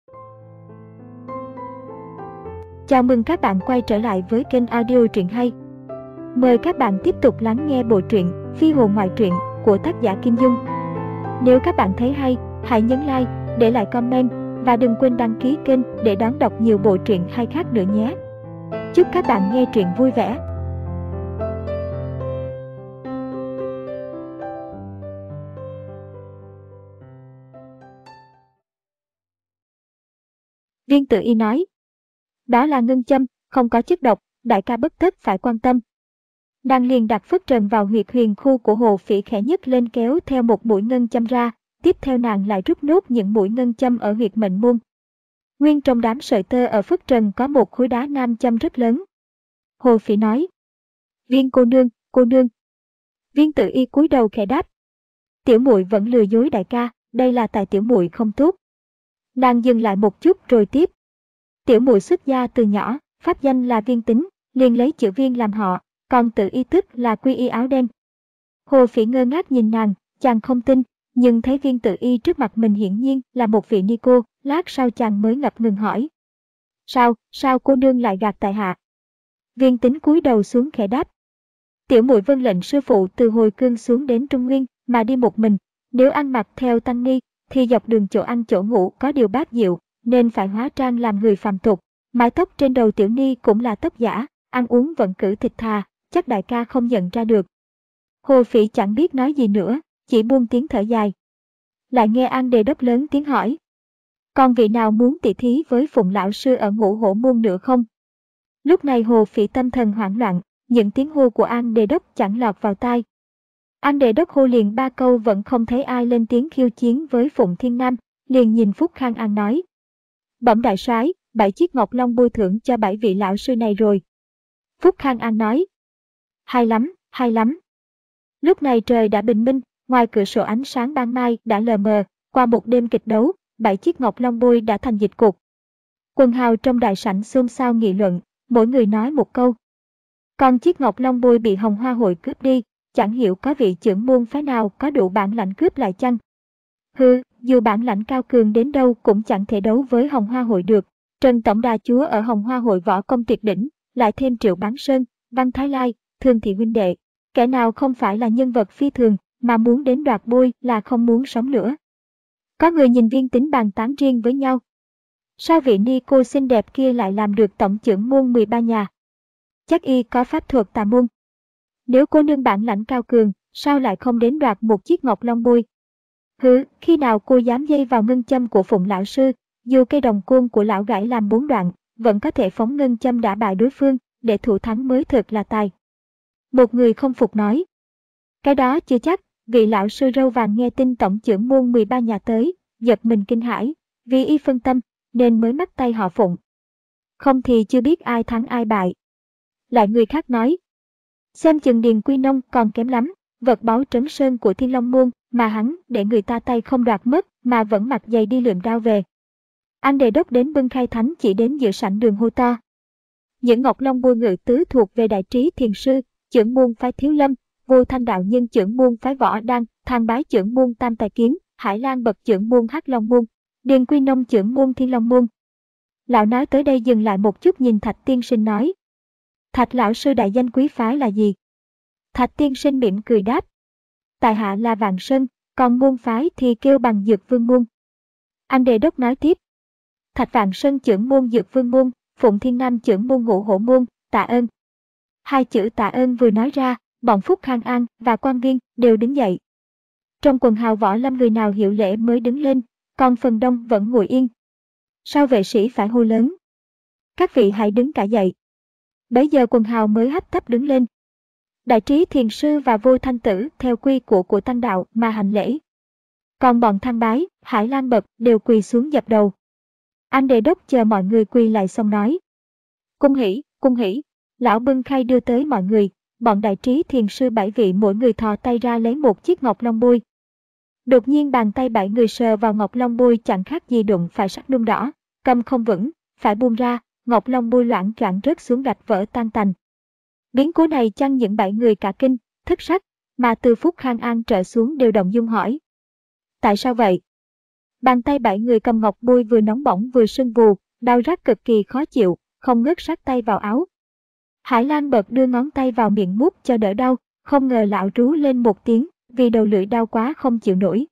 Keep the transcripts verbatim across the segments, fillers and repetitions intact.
Chào mừng các bạn quay trở lại với kênh audio truyện hay. Mời các bạn tiếp tục lắng nghe bộ truyện Phi hồn ngoại truyện của tác giả Kim Dung. Nếu các bạn thấy hay, hãy nhấn like, để lại comment và đừng quên đăng ký kênh để đón đọc nhiều bộ truyện hay khác nữa nhé. Chúc các bạn nghe truyện vui vẻ. Viên Tử Y nói, đó là ngân châm, không có chất độc, đại ca bất tất phải quan tâm. Nàng liền đặt phất trần vào huyệt huyền khu của Hồ Phỉ, khẽ nhấc lên kéo theo một mũi ngân châm ra, tiếp theo nàng lại rút nốt những mũi ngân châm ở huyệt mệnh môn. Nguyên trong đám sợi tơ ở phất trần có một khối đá nam châm rất lớn. Hồ Phỉ nói, Viên cô nương, cô nương. Viên Tử Y cúi đầu khẽ đáp, tiểu muội vẫn lừa dối đại ca, đây là tại tiểu muội không tốt. Nàng dừng lại một chút rồi tiếp, tiểu muội xuất gia từ nhỏ, pháp danh là Viên Tính, liền lấy chữ Viên làm họ, còn Tử Y tức là quy y áo đen. Hồ Phỉ ngơ ngác nhìn nàng, chàng không tin, nhưng thấy Viên Tử Y trước mặt mình hiển nhiên là một vị ni cô, lát sau chàng mới ngập ngừng hỏi, sao, sao cô nương lại gạt tại hạ? Viên Tính cúi đầu xuống khẽ đáp, tiểu muội vâng lệnh sư phụ từ hồi cương xuống đến Trung Nguyên mà đi một mình, nếu ăn mặc theo tăng ni thì dọc đường chỗ ăn chỗ ngủ có điều bát diệu, nên phải hóa trang làm người phàm tục. Mái tóc trên đầu tiểu ni cũng là tóc giả, ăn uống vẫn cử thịt thà, chắc đại ca không nhận ra được. Hồ Phỉ chẳng biết nói gì nữa, chỉ buông tiếng thở dài. Lại nghe An Đề Đốc lớn tiếng hỏi, còn vị nào muốn tỉ thí với Phụng lão sư ở Ngũ Hổ môn nữa không? Lúc này Hồ Phỉ tâm thần hoảng loạn, những tiếng hô của An Đề Đốc chẳng lọt vào tai. An Đề Đốc hô liền ba câu vẫn không thấy ai lên tiếng khiêu chiến với Phụng Thiên Nam, liền nhìn Phúc Khang An nói, bẩm đại soái, bảy chiếc ngọc long bôi thưởng cho bảy vị lão sư này rồi. Phúc Khang An nói, hay lắm, hay lắm. Lúc này trời đã bình minh, ngoài cửa sổ ánh sáng ban mai đã lờ mờ, qua một đêm kịch đấu, bảy chiếc ngọc long bôi đã thành dịch cục. Quần hào trong đại sảnh xôn xao nghị luận, mỗi người nói một câu. Còn chiếc ngọc long bôi bị Hồng Hoa hội cướp đi, chẳng hiểu có vị trưởng môn phái nào có đủ bản lãnh cướp lại chăng? Hừ, dù bản lãnh cao cường đến đâu cũng chẳng thể đấu với Hồng Hoa hội được. Trần Tổng Đà Chúa ở Hồng Hoa hội võ công tuyệt đỉnh, lại thêm Triệu Bán Sơn, Văn Thái Lai, Thường Thị huynh đệ. Kẻ nào không phải là nhân vật phi thường, mà muốn đến đoạt bôi là không muốn sống nữa. Có người nhìn Viên Tính bàn tán riêng với nhau. Sao vị ni cô xinh đẹp kia lại làm được tổng trưởng môn mười ba nhà? Chắc y có pháp thuật tà môn. Nếu cô nương bản lãnh cao cường, sao lại không đến đoạt một chiếc ngọc long bôi? Hứ, khi nào cô dám dây vào ngân châm của Phụng lão sư, dù cây đồng côn của lão gãy làm bốn đoạn, vẫn có thể phóng ngân châm đả bại đối phương, để thủ thắng mới thực là tài. Một người không phục nói, cái đó chưa chắc, vị lão sư râu vàng nghe tin tổng trưởng môn mười ba nhà tới, giật mình kinh hãi, vì y phân tâm, nên mới mắc tay họ Phụng. Không thì chưa biết ai thắng ai bại. Lại người khác nói, xem chừng Điền Quy Nông còn kém lắm, vật báu trấn sơn của Thiên Long môn mà hắn để người ta tay không đoạt mất mà vẫn mặc giày đi lượm đao về. An Đề Đốc đến bưng khai thánh chỉ đến giữa sảnh đường hô to. Những ngọc long bôi ngự tứ thuộc về Đại Trí Thiền Sư, trưởng môn phái Thiếu Lâm, Vô Thanh đạo nhân trưởng môn phái Võ Đăng, Thang Bái trưởng môn Tam Tài Kiếm, Hải Lan bậc trưởng môn Hắc Long môn, Điền Quy Nông trưởng môn Thiên Long môn. Lão nói tới đây dừng lại một chút nhìn Thạch tiên sinh nói, Thạch lão sư đại danh quý phái là gì? Thạch tiên sinh mỉm cười đáp, tại hạ là Vạn Sơn, còn môn phái thì kêu bằng Dược Vương môn. An Đề Đốc nói tiếp, Thạch Vạn Sơn trưởng môn Dược Vương môn, Phụng Thiên Nam trưởng môn Ngũ Hổ môn, tạ ơn. Hai chữ tạ ơn vừa nói ra, bọn Phúc Khang An và quan viên đều đứng dậy. Trong quần hào võ lâm người nào hiểu lễ mới đứng lên, còn phần đông vẫn ngồi yên. Sao vệ sĩ phải hô lớn, các vị hãy đứng cả dậy. Bấy giờ quần hào mới hấp tấp đứng lên. Đại Trí Thiền Sư và Vô Thanh Tử theo quy củ của tăng đạo mà hành lễ. Còn bọn Thang Bái, Hải Lan bậc đều quỳ xuống dập đầu. An Đề Đốc chờ mọi người quỳ lại xong nói, cung hỉ, cung hỉ. Lão bưng khay đưa tới mọi người, bọn Đại Trí Thiền Sư bảy vị mỗi người thò tay ra lấy một chiếc ngọc long bôi. Đột nhiên bàn tay bảy người sờ vào ngọc long bôi chẳng khác gì đụng phải sắt nung đỏ, cầm không vững, phải buông ra, ngọc long bôi loãng choạng rớt xuống gạch vỡ tan tành. Biến cố này chăng những bảy người cả kinh, thất sắc, mà từ Phúc Khang An trở xuống đều động dung hỏi. Tại sao vậy? Bàn tay bảy người cầm ngọc bôi vừa nóng bỏng vừa sưng vù, đau rát cực kỳ khó chịu, không ngớt sát tay vào áo. Hải Lan bật đưa ngón tay vào miệng mút cho đỡ đau, không ngờ lão rú lên một tiếng, vì đầu lưỡi đau quá không chịu nổi.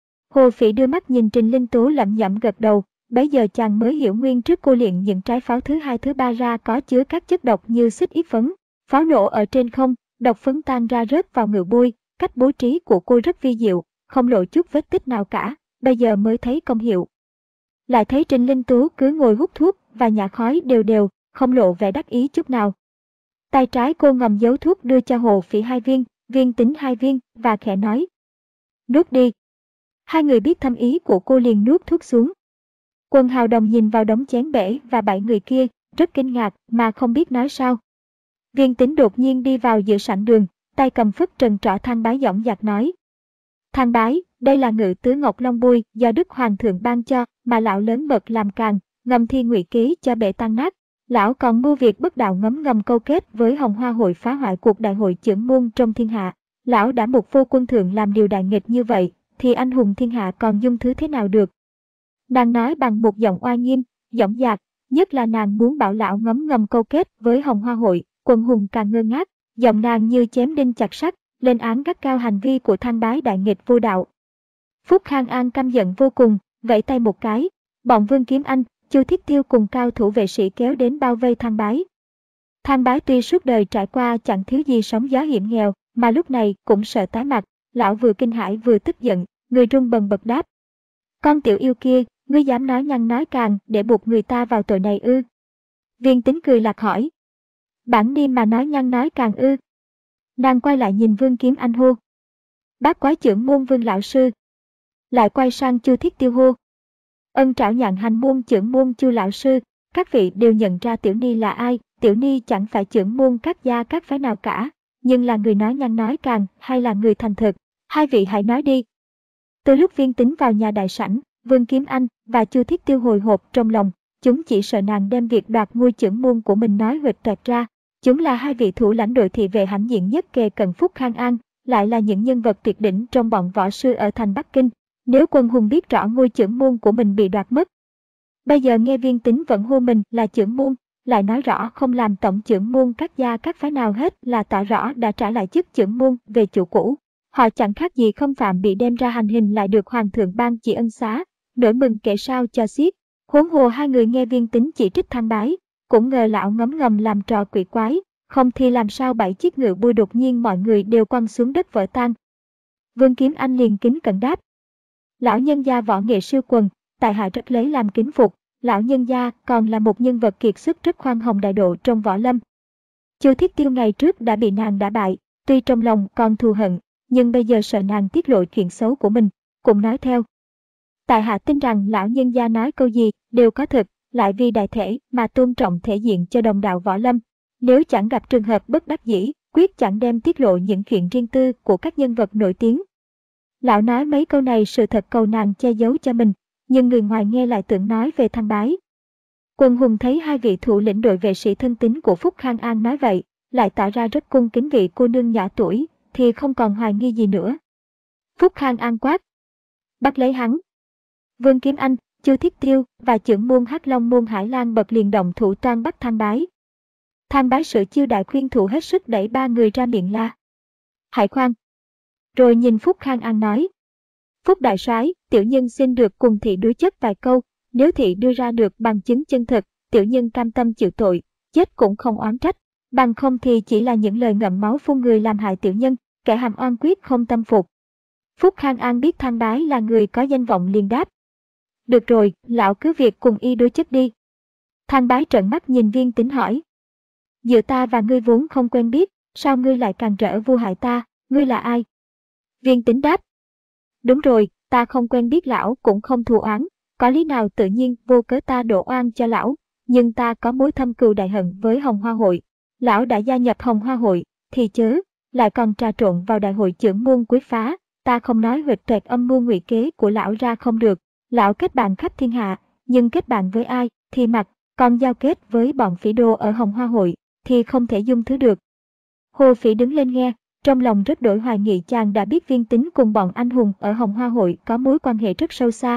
Hồ Phỉ đưa mắt nhìn Trình Linh Tú lẩm nhẩm gật đầu, bấy giờ chàng mới hiểu nguyên trước cô luyện những trái pháo thứ hai thứ ba ra có chứa các chất độc như xích ít phấn. Pháo nổ ở trên không, độc phấn tan ra rớt vào ngự bôi, cách bố trí của cô rất vi diệu, không lộ chút vết tích nào cả, bây giờ mới thấy công hiệu. Lại thấy Trình Linh Tú cứ ngồi hút thuốc và nhả khói đều đều, không lộ vẻ đắc ý chút nào. Tay trái cô ngầm giấu thuốc đưa cho Hồ Phỉ hai viên, Viên Tính hai viên và khẽ nói: nuốt đi. Hai người biết thâm ý của cô liền nuốt thuốc xuống. Quân Hào Đồng nhìn vào đống chén bể và bảy người kia, rất kinh ngạc mà không biết nói sao. Viên Tính đột nhiên đi vào giữa sảnh đường, tay cầm phất trần trỏ Thang Bái dõng dạc nói: Thang Bái, đây là ngự tứ Ngọc Long Bôi do Đức Hoàng thượng ban cho, mà lão lớn mật làm càng, ngầm thi ngụy ký cho bể tan nát. Lão còn mưu việc bất đạo ngấm ngầm câu kết với Hồng Hoa hội phá hoại cuộc đại hội chưởng môn trong thiên hạ. Lão đã buộc vô quân thượng làm điều đại nghịch như vậy, thì anh hùng thiên hạ còn dung thứ thế nào được. Nàng nói bằng một giọng oai nghiêm, dõng dạc, nhất là nàng muốn bảo lão ngấm ngầm câu kết với Hồng Hoa hội. Quần hùng càng ngơ ngác, giọng nàng như chém đinh chặt sắt, lên án gắt cao hành vi của Thang Bái đại nghịch vô đạo. Phúc Khang An căm giận vô cùng, vẫy tay một cái, bọn Vương Kiếm Anh, Chu Thiết Tiêu cùng cao thủ vệ sĩ kéo đến bao vây Thang Bái. Thang Bái tuy suốt đời trải qua chẳng thiếu gì sóng gió hiểm nghèo, mà lúc này cũng sợ tái mặt, lão vừa kinh hãi vừa tức giận, người run bần bật đáp: Con tiểu yêu kia, ngươi dám nói nhăng nói càng để buộc người ta vào tội này ư? Viên Tính cười lạc hỏi: Bản Niêm mà nói nhăng nói càng ư? Nàng quay lại nhìn Vương Kiếm Anh hô: Bác Quái Chưởng môn Vương lão sư. Lại quay sang Chu Thiết Tiêu hô: Ân Trảo Nhạn Hành môn Chưởng môn Chu lão sư. Các vị đều nhận ra Tiểu Ni là ai. Tiểu Ni chẳng phải chưởng môn các gia các phái nào cả, nhưng là người nói nhăng nói càng hay là người thành thực? Hai vị hãy nói đi. Từ lúc Viên Tính vào nhà đại sảnh, Vương Kiếm Anh và Chu Thiết Tiêu hồi hộp trong lòng, chúng chỉ sợ nàng đem việc đoạt ngôi chưởng môn của mình nói huỵch toẹt ra. Chúng là hai vị thủ lãnh đội thị vệ hãnh diện nhất kề cận Phúc Khang An, lại là những nhân vật tuyệt đỉnh trong bọn võ sư ở thành Bắc Kinh. Nếu quân hùng biết rõ ngôi chưởng môn của mình bị đoạt mất, bây giờ nghe Viên Tính vẫn hô mình là chưởng môn, lại nói rõ không làm tổng chưởng môn các gia các phái nào hết, là tỏ rõ đã trả lại chức chưởng môn về chủ cũ. Họ chẳng khác gì không phạm bị đem ra hành hình lại được hoàng thượng ban chỉ ân xá, nỗi mừng kể sao cho xiết. Huống hồ hai người nghe Viên Tính chỉ trích Thang Bái, cũng ngờ lão ngấm ngầm làm trò quỷ quái, không thì làm sao bảy chiếc ngựa bôi đột nhiên mọi người đều quăng xuống đất vỡ tan. Vương Kiếm Anh liền kính cẩn đáp: Lão nhân gia võ nghệ siêu quần, tại hạ rất lấy làm kính phục. Lão nhân gia còn là một nhân vật kiệt xuất rất khoan hồng đại độ trong võ lâm. Chu Thiết Tiêu ngày trước đã bị nàng đả bại, tuy trong lòng còn thù hận, nhưng bây giờ sợ nàng tiết lộ chuyện xấu của mình, cũng nói theo: Tại hạ tin rằng lão nhân gia nói câu gì đều có thực, lại vì đại thể mà tôn trọng thể diện cho đồng đạo võ lâm. Nếu chẳng gặp trường hợp bất đắc dĩ, quyết chẳng đem tiết lộ những chuyện riêng tư của các nhân vật nổi tiếng. Lão nói mấy câu này sự thật cầu nàng che giấu cho mình, nhưng người ngoài nghe lại tưởng nói về Thang Bái. Quần hùng thấy hai vị thủ lĩnh đội vệ sĩ thân tín của Phúc Khang An nói vậy, lại tỏ ra rất cung kính vị cô nương nhỏ tuổi, thì không còn hoài nghi gì nữa. Phúc Khang An quát: Bắt lấy hắn! Vương Kiếm Anh, Chu Thiết Tiêu và chưởng môn Hắc Long môn Hải Lan bật liền động thủ toan bắt Thang Bái. Thang Bái sự chiêu đại khuyên thủ hết sức đẩy ba người ra miệng la: Hãy khoan! Rồi nhìn Phúc Khang An nói: Phúc đại soái, tiểu nhân xin được cùng thị đối chất vài câu, nếu thị đưa ra được bằng chứng chân thực, tiểu nhân cam tâm chịu tội, chết cũng không oán trách, bằng không thì chỉ là những lời ngậm máu phun người làm hại tiểu nhân, kẻ hàm oan quyết không tâm phục. Phúc Khang An biết Thang Bái là người có danh vọng liền đáp: Được rồi, lão cứ việc cùng y đối chất đi. Thang Bái trợn mắt nhìn Viên Tính hỏi: Giữa ta và ngươi vốn không quen biết, sao ngươi lại càn rỡ vu hại ta, ngươi là ai? Viên Tính đáp: Đúng rồi, ta không quen biết lão cũng không thù oán, có lý nào tự nhiên vô cớ ta đổ oan cho lão, nhưng ta có mối thâm cừu đại hận với Hồng Hoa hội. Lão đã gia nhập Hồng Hoa hội, thì chớ, lại còn trà trộn vào đại hội chưởng môn quấy phá, ta không nói huỵch toẹt âm mưu ngụy kế của lão ra không được. Lão kết bạn khắp thiên hạ, nhưng kết bạn với ai thì mặc, còn giao kết với bọn phỉ đô ở Hồng Hoa hội thì không thể dung thứ được. Hồ Phỉ đứng lên nghe, trong lòng rất đổi hoài nghị chàng đã biết Viên Tính cùng bọn anh hùng ở Hồng Hoa hội có mối quan hệ rất sâu xa,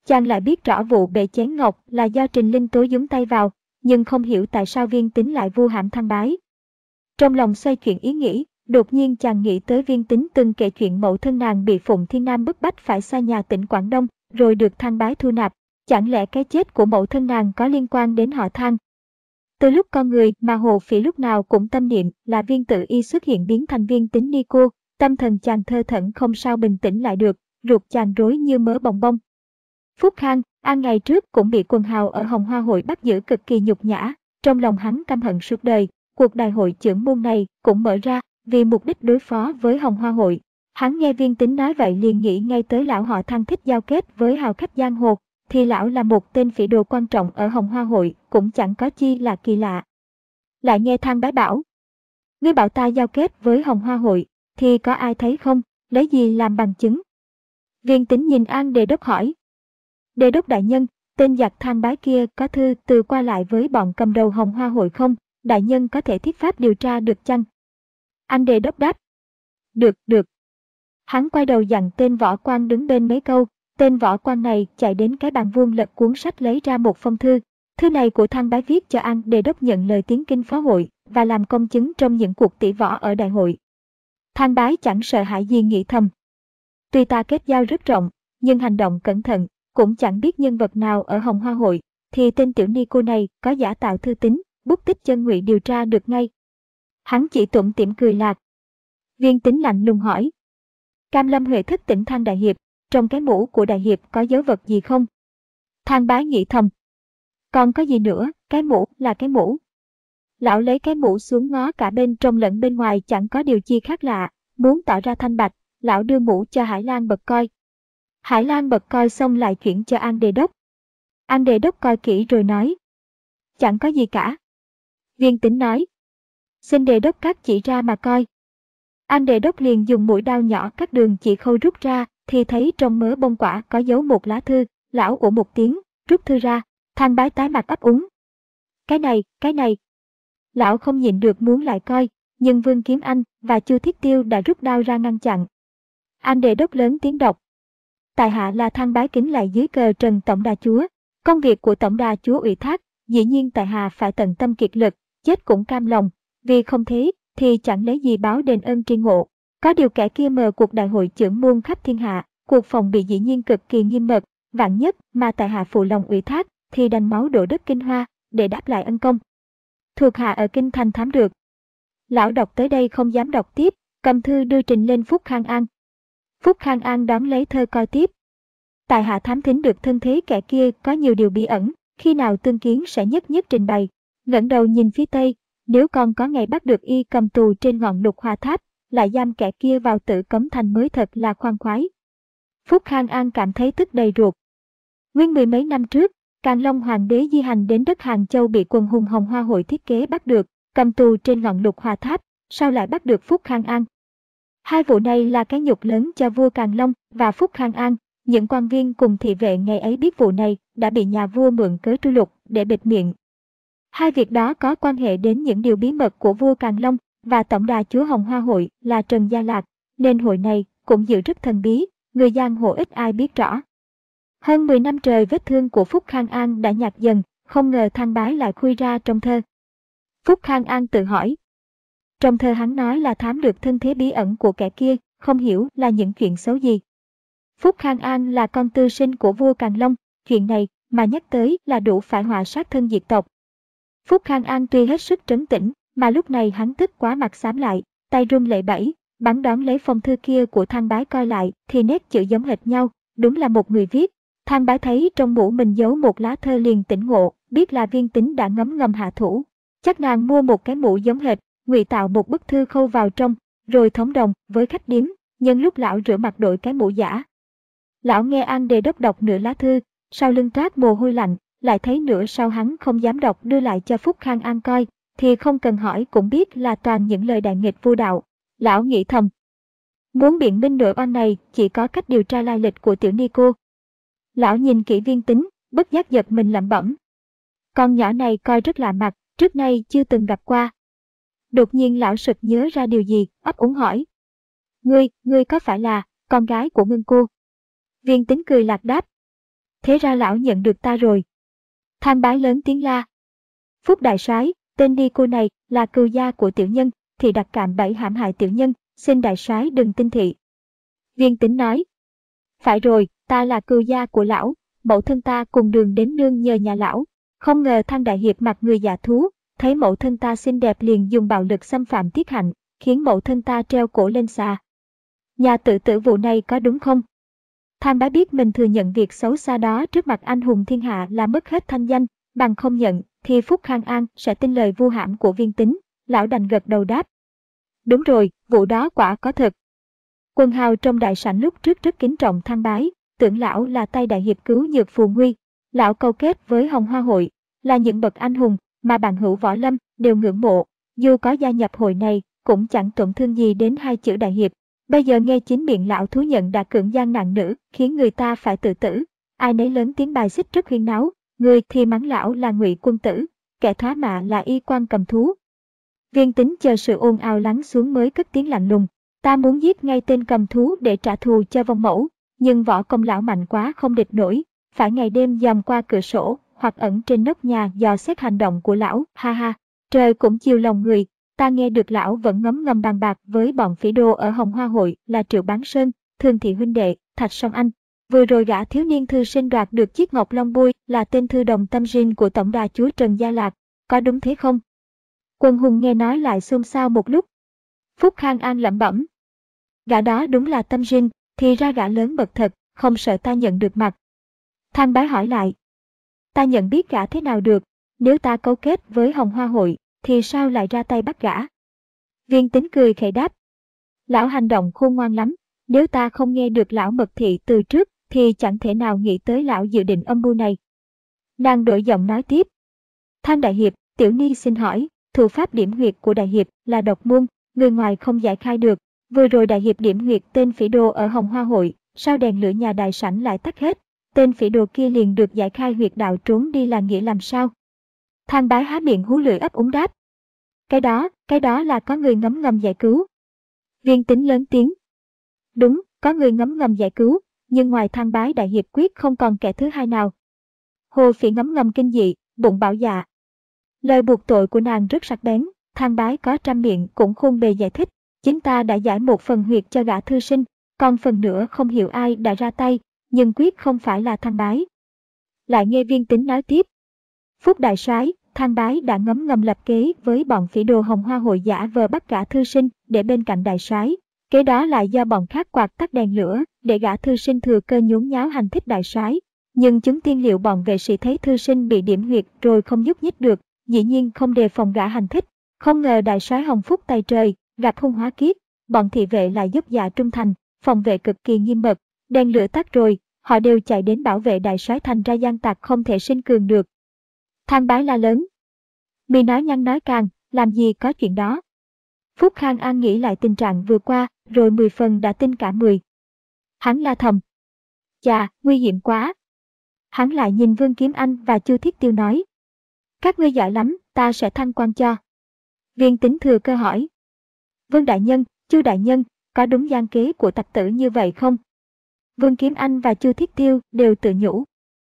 Chàng lại biết rõ vụ bể chén ngọc là do Trình Linh Tố nhúng tay vào, nhưng không hiểu tại sao Viên Tính lại vu hãm Thang Bái. Trong lòng xoay chuyển ý nghĩ, đột nhiên chàng nghĩ tới Viên Tính từng kể chuyện mẫu thân nàng bị Phụng Thiên Nam bức bách phải xa nhà tỉnh Quảng Đông, rồi được Thang Bái thu nạp. Chẳng lẽ cái chết của mẫu thân nàng có liên quan đến họ Thang? Từ lúc con người mà Hồ Phỉ lúc nào cũng tâm niệm là Viên Tử Y xuất hiện biến thành Viên Tính ni cô, tâm thần chàng thơ thẩn không sao bình tĩnh lại được, ruột chàng rối như mớ bồng bông. Phúc Khang An ngày trước cũng bị quần hào ở Hồng Hoa Hội bắt giữ cực kỳ nhục nhã, trong lòng hắn căm hận suốt đời. Cuộc đại hội chưởng môn này cũng mở ra vì mục đích đối phó với Hồng Hoa Hội. Hắn nghe Viên Tính nói vậy liền nghĩ ngay tới lão họ Thang thích giao kết với hào khách giang hồ, thì lão là một tên phỉ đồ quan trọng ở Hồng Hoa Hội cũng chẳng có chi là kỳ lạ. Lại nghe Thang Bái bảo, ngươi bảo ta giao kết với Hồng Hoa Hội, thì có ai thấy không, lấy gì làm bằng chứng? Viên Tính nhìn An Đề Đốc hỏi, Đề Đốc đại nhân, tên giặc Thang Bái kia có thư từ qua lại với bọn cầm đầu Hồng Hoa Hội không? Đại nhân có thể thiết pháp điều tra được chăng? An Đề Đốc đáp, được, được. Hắn quay đầu dặn tên võ quan đứng bên mấy câu. Tên võ quan này chạy đến cái bàn vuông lật cuốn sách lấy ra một phong thư. Thư này của Thang Bái viết cho An Đề Đốc nhận lời tiến kinh phó hội và làm công chứng trong những cuộc tỷ võ ở đại hội. Thang Bái chẳng sợ hãi gì nghĩ thầm. Tuy ta kết giao rất rộng, nhưng hành động cẩn thận, cũng chẳng biết nhân vật nào ở Hồng Hoa Hội, thì tên tiểu ni cô này có giả tạo thư tín, bút tích chân ngụy điều tra được ngay. Hắn chỉ tủm tỉm cười lạc. Viên Tính lạnh lùng hỏi, Cam Lâm Huệ thức tỉnh Thang đại hiệp, trong cái mũ của đại hiệp có dấu vật gì không? Thang Bái nghĩ thầm, còn có gì nữa, cái mũ là cái mũ. Lão lấy cái mũ xuống ngó cả bên trong lẫn bên ngoài chẳng có điều chi khác lạ, muốn tỏ ra thanh bạch, lão đưa mũ cho Hải Lan bật coi. Hải Lan bật coi xong lại chuyển cho An Đề Đốc. An Đề Đốc coi kỹ rồi nói, chẳng có gì cả. Viên Tính nói, xin Đề Đốc cắt chỉ ra mà coi. An Đề Đốc liền dùng mũi dao nhỏ cắt đường chỉ khâu rút ra, thì thấy trong mớ bông quả có dấu một lá thư. Lão ủa một tiếng, rút thư ra. Thang Bái tái mặt ấp úng. Cái này, cái này. Lão không nhịn được muốn lại coi, nhưng Vương Kiếm Anh và Chu Thiết Tiêu đã rút đao ra ngăn chặn. An Đề Đốc lớn tiếng đọc, tại hạ là Thang Bái kính lại dưới cờ Trần Tổng Đà Chúa. Công việc của Tổng Đà Chúa ủy thác, dĩ nhiên tại hạ phải tận tâm kiệt lực, chết cũng cam lòng. Vì không thế, thì chẳng lấy gì báo đền ơn tri ngộ. Có điều kẻ kia mờ cuộc đại hội chưởng môn khắp thiên hạ, cuộc phòng bị dĩ nhiên cực kỳ nghiêm mật, vạn nhất mà tại hạ phụ lòng ủy thác, thì đành máu đổ đất Kinh Hoa, để đáp lại ân công. Thuộc hạ ở Kinh Thành thám được. Lão đọc tới đây không dám đọc tiếp, cầm thư đưa trình lên Phúc Khang An. Phúc Khang An đón lấy thơ coi tiếp. Tại hạ thám thính được thân thế kẻ kia có nhiều điều bí ẩn, khi nào tương kiến sẽ nhất nhất trình bày. Ngẩng đầu nhìn phía tây, nếu còn có ngày bắt được y cầm tù trên ngọn Lục Hoa Tháp, lại giam kẻ kia vào Tử Cấm Thành mới thật là khoan khoái. Phúc Khang An cảm thấy tức đầy ruột. Nguyên mười mấy năm trước, Càn Long Hoàng đế di hành đến đất Hàng Châu bị quần hùng Hồng Hoa Hội thiết kế bắt được, cầm tù trên ngọn Lục Hoa Tháp, sao lại bắt được Phúc Khang An? Hai vụ này là cái nhục lớn cho vua Càn Long và Phúc Khang An. Những quan viên cùng thị vệ ngày ấy biết vụ này đã bị nhà vua mượn cớ tru lục để bịt miệng. Hai việc đó có quan hệ đến những điều bí mật của vua Càn Long và Tổng Đà Chúa Hồng Hoa Hội là Trần Gia Lạc, nên hội này cũng giữ rất thần bí, người giang hồ ít ai biết rõ. Hơn mười năm trời vết thương của Phúc Khang An đã nhạt dần, không ngờ Thang Bái lại khui ra trong thơ. Phúc Khang An tự hỏi. Trong thơ hắn nói là thám được thân thế bí ẩn của kẻ kia, không hiểu là những chuyện xấu gì. Phúc Khang An là con tư sinh của vua Càn Long, chuyện này mà nhắc tới là đủ phải họa sát thân diệt tộc. Phúc Khang An tuy hết sức trấn tĩnh, mà lúc này hắn tức quá mặt xám lại, tay run lẩy bẩy, bắn đón lấy phong thư kia của Thang Bái coi lại thì nét chữ giống hệt nhau, đúng là một người viết. Thang Bái thấy trong mũ mình giấu một lá thơ liền tỉnh ngộ, biết là Viên Tính đã ngấm ngầm hạ thủ. Chắc nàng mua một cái mũ giống hệt, ngụy tạo một bức thư khâu vào trong, rồi thống đồng với khách điếm, nhân lúc lão rửa mặt đội cái mũ giả. Lão nghe An Đề Đốc đọc nửa lá thư, sau lưng toát mồ hôi lạnh, lại thấy nửa sau hắn không dám đọc đưa lại cho Phúc Khang An coi, thì không cần hỏi cũng biết là toàn những lời đại nghịch vô đạo. Lão nghĩ thầm, muốn biện minh nửa oan này chỉ có cách điều tra lai lịch của tiểu ni cô. Lão nhìn kỹ Viên Tính, bất giác giật mình lẩm bẩm. Con nhỏ này coi rất lạ mặt, trước nay chưa từng gặp qua. Đột nhiên lão sực nhớ ra điều gì, ấp úng hỏi. Ngươi, ngươi có phải là con gái của Ngân cô? Viên Tính cười lạc đáp. Thế ra lão nhận được ta rồi. Thang Bái lớn tiếng la. Phúc đại soái, tên đi cô này là cừu gia của tiểu nhân, thì đặt cạm bẫy hãm hại tiểu nhân, xin đại soái đừng tin thị. Viên Tính nói. Phải rồi, ta là cừu gia của lão, mẫu thân ta cùng đường đến nương nhờ nhà lão. Không ngờ Thang đại hiệp mặt người dạ thú, thấy mẫu thân ta xinh đẹp liền dùng bạo lực xâm phạm Tiết Hạnh, khiến mẫu thân ta treo cổ lên xà. Nhà tự tử vụ này có đúng không? Thang Bái biết mình thừa nhận việc xấu xa đó trước mặt anh hùng thiên hạ là mất hết thanh danh, bằng không nhận thì Phúc Khang An sẽ tin lời vu hãm của Viên Tính. Lão đành gật đầu đáp. Đúng rồi, vụ đó quả có thật. Quần hào trong đại sảnh lúc trước rất kính trọng Thang Bái, tưởng lão là tay đại hiệp cứu nhược phù nguy. Lão câu kết với Hồng Hoa hội, là những bậc anh hùng mà bạn hữu võ lâm đều ngưỡng mộ, dù có gia nhập hội này cũng chẳng tổn thương gì đến hai chữ đại hiệp. Bây giờ nghe chính miệng lão thú nhận đã cưỡng gian nạn nữ, khiến người ta phải tự tử. Ai nấy lớn tiếng bài xích rất huyên náo, người thì mắng lão là Ngụy quân tử, kẻ thoá mạ là y quan cầm thú. Viên Tính chờ sự ồn ào lắng xuống mới cất tiếng lạnh lùng. Ta muốn giết ngay tên cầm thú để trả thù cho vong mẫu, nhưng võ công lão mạnh quá không địch nổi, phải ngày đêm dòm qua cửa sổ hoặc ẩn trên nóc nhà dò xét hành động của lão. Ha ha, trời cũng chiều lòng người. Ta nghe được lão vẫn ngấm ngầm bàn bạc với bọn phỉ đô ở Hồng Hoa hội là Triệu Bán Sơn, Thường Thị huynh đệ, Thạch Song Anh. Vừa rồi gã thiếu niên thư sinh đoạt được chiếc ngọc long bui là tên thư đồng tâm Jin của tổng đà chúa Trần Gia Lạc, có đúng thế không? Quân hùng nghe nói lại xôn xao một lúc. Phúc Khang An lẩm bẩm. Gã đó đúng là tâm Jin, thì ra gã lớn bậc thật, không sợ ta nhận được mặt. Thang Bái hỏi lại. Ta nhận biết gã thế nào được, nếu ta cấu kết với Hồng Hoa hội, thì sao lại ra tay bắt gã? Viên Tính cười khẩy đáp. Lão hành động khôn ngoan lắm, nếu ta không nghe được lão mật thị từ trước, thì chẳng thể nào nghĩ tới lão dự định âm mưu này. Nàng đổi giọng nói tiếp. Thang đại hiệp, tiểu ni xin hỏi, thủ pháp điểm huyệt của đại hiệp là độc môn, người ngoài không giải khai được. Vừa rồi đại hiệp điểm huyệt tên phỉ đồ ở Hồng Hoa hội, sao đèn lửa nhà đại sảnh lại tắt hết? Tên phỉ đồ kia liền được giải khai huyệt đạo trốn đi là nghĩa làm sao? Thang Bái há miệng hú lưỡi ấp úng đáp. Cái đó, cái đó là có người ngấm ngầm giải cứu. Viên Tính lớn tiếng. Đúng, có người ngấm ngầm giải cứu, nhưng ngoài Thang Bái đại hiệp quyết không còn kẻ thứ hai nào. Hồ Phỉ ngấm ngầm kinh dị, bụng bảo dạ. Lời buộc tội của nàng rất sắc bén, Thang Bái có trăm miệng cũng khôn bề giải thích. Chính ta đã giải một phần huyệt cho gã thư sinh, còn phần nữa không hiểu ai đã ra tay, nhưng quyết không phải là Thang Bái. Lại nghe Viên Tính nói tiếp. Phúc đại soái, Thang Bái đã ngấm ngầm lập kế với bọn phỉ đồ Hồng Hoa hội giả vờ bắt gã thư sinh để bên cạnh đại soái. Kế đó lại do bọn khác quạt tắt đèn lửa để gã thư sinh thừa cơ nhốn nháo hành thích đại soái. Nhưng chúng tiên liệu bọn vệ sĩ thấy thư sinh bị điểm huyệt rồi không nhúc nhích được, dĩ nhiên không đề phòng gã hành thích. Không ngờ đại soái Hồng Phúc tay trời, gặp hung hóa kiếp, bọn thị vệ lại dốc dạ trung thành, phòng vệ cực kỳ nghiêm mật. Đèn lửa tắt rồi, họ đều chạy đến bảo vệ đại soái, thành ra gian tặc không thể sinh cường được. Thang Bái la lớn. Mi nói nhăng nói càng, làm gì có chuyện đó. Phúc Khang An nghĩ lại tình trạng vừa qua, rồi mười phần đã tin cả mười. Hắn la thầm. Chà, nguy hiểm quá. Hắn lại nhìn Vương Kiếm Anh và Chu Thiết Tiêu nói. Các ngươi giỏi lắm, ta sẽ thăng quan cho. Viên Tính thừa cơ hỏi. Vương đại nhân, Chu đại nhân, có đúng gian kế của tặc tử như vậy không? Vương Kiếm Anh và Chu Thiết Tiêu đều tự nhủ.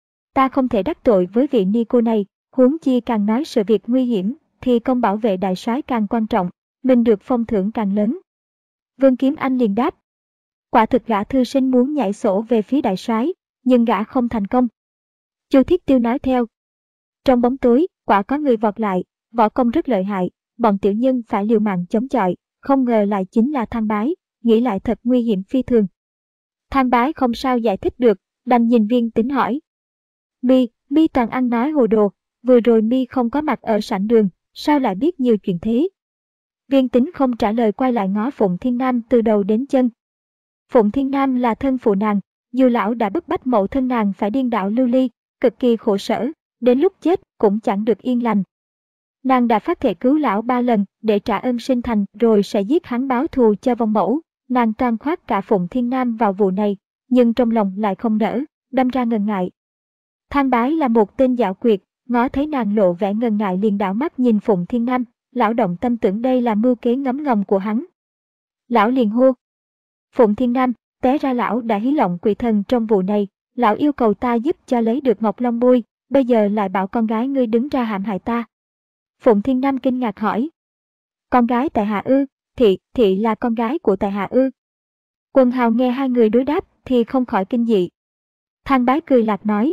Ta không thể đắc tội với vị ni cô này, huống chi càng nói sự việc nguy hiểm, thì công bảo vệ đại soái càng quan trọng, mình được phong thưởng càng lớn. Vương Kiếm Anh liền đáp. Quả thực gã thư sinh muốn nhảy sổ về phía đại soái, nhưng gã không thành công. Chu Thiết Tiêu nói theo. Trong bóng tối, quả có người vọt lại, võ công rất lợi hại, bọn tiểu nhân phải liều mạng chống chọi, không ngờ lại chính là Thang Bái, nghĩ lại thật nguy hiểm phi thường. Thang Bái không sao giải thích được, đành nhìn Viên Tính hỏi. Mi, Mi toàn ăn nói hồ đồ, vừa rồi Mi không có mặt ở sảnh đường, sao lại biết nhiều chuyện thế? Viên Tính không trả lời, quay lại ngó Phụng Thiên Nam từ đầu đến chân. Phụng Thiên Nam là thân phụ nàng, dù lão đã bức bách mẫu thân nàng phải điên đạo lưu ly, cực kỳ khổ sở, đến lúc chết cũng chẳng được yên lành. Nàng đã phát thệ cứu lão ba lần để trả ơn sinh thành, rồi sẽ giết hắn báo thù cho vong mẫu. Nàng toan khoác cả Phụng Thiên Nam vào vụ này, nhưng trong lòng lại không nỡ, đâm ra ngần ngại. Thang Bái là một tên dạo quyệt, ngó thấy nàng lộ vẻ ngần ngại liền đảo mắt nhìn Phụng Thiên Nam, lão động tâm tưởng đây là mưu kế ngấm ngầm của hắn. Lão liền hô. Phụng Thiên Nam, té ra lão đã hí lộng quỷ thần trong vụ này, Lão yêu cầu ta giúp cho lấy được Ngọc Long Bôi, bây giờ lại bảo con gái ngươi đứng ra hãm hại ta. Phụng Thiên Nam kinh ngạc hỏi. Con gái tại hạ ư? Thị, thị là con gái của tại hạ ư? Quần hào nghe hai người đối đáp thì không khỏi kinh dị. Thang Bái cười lạc nói.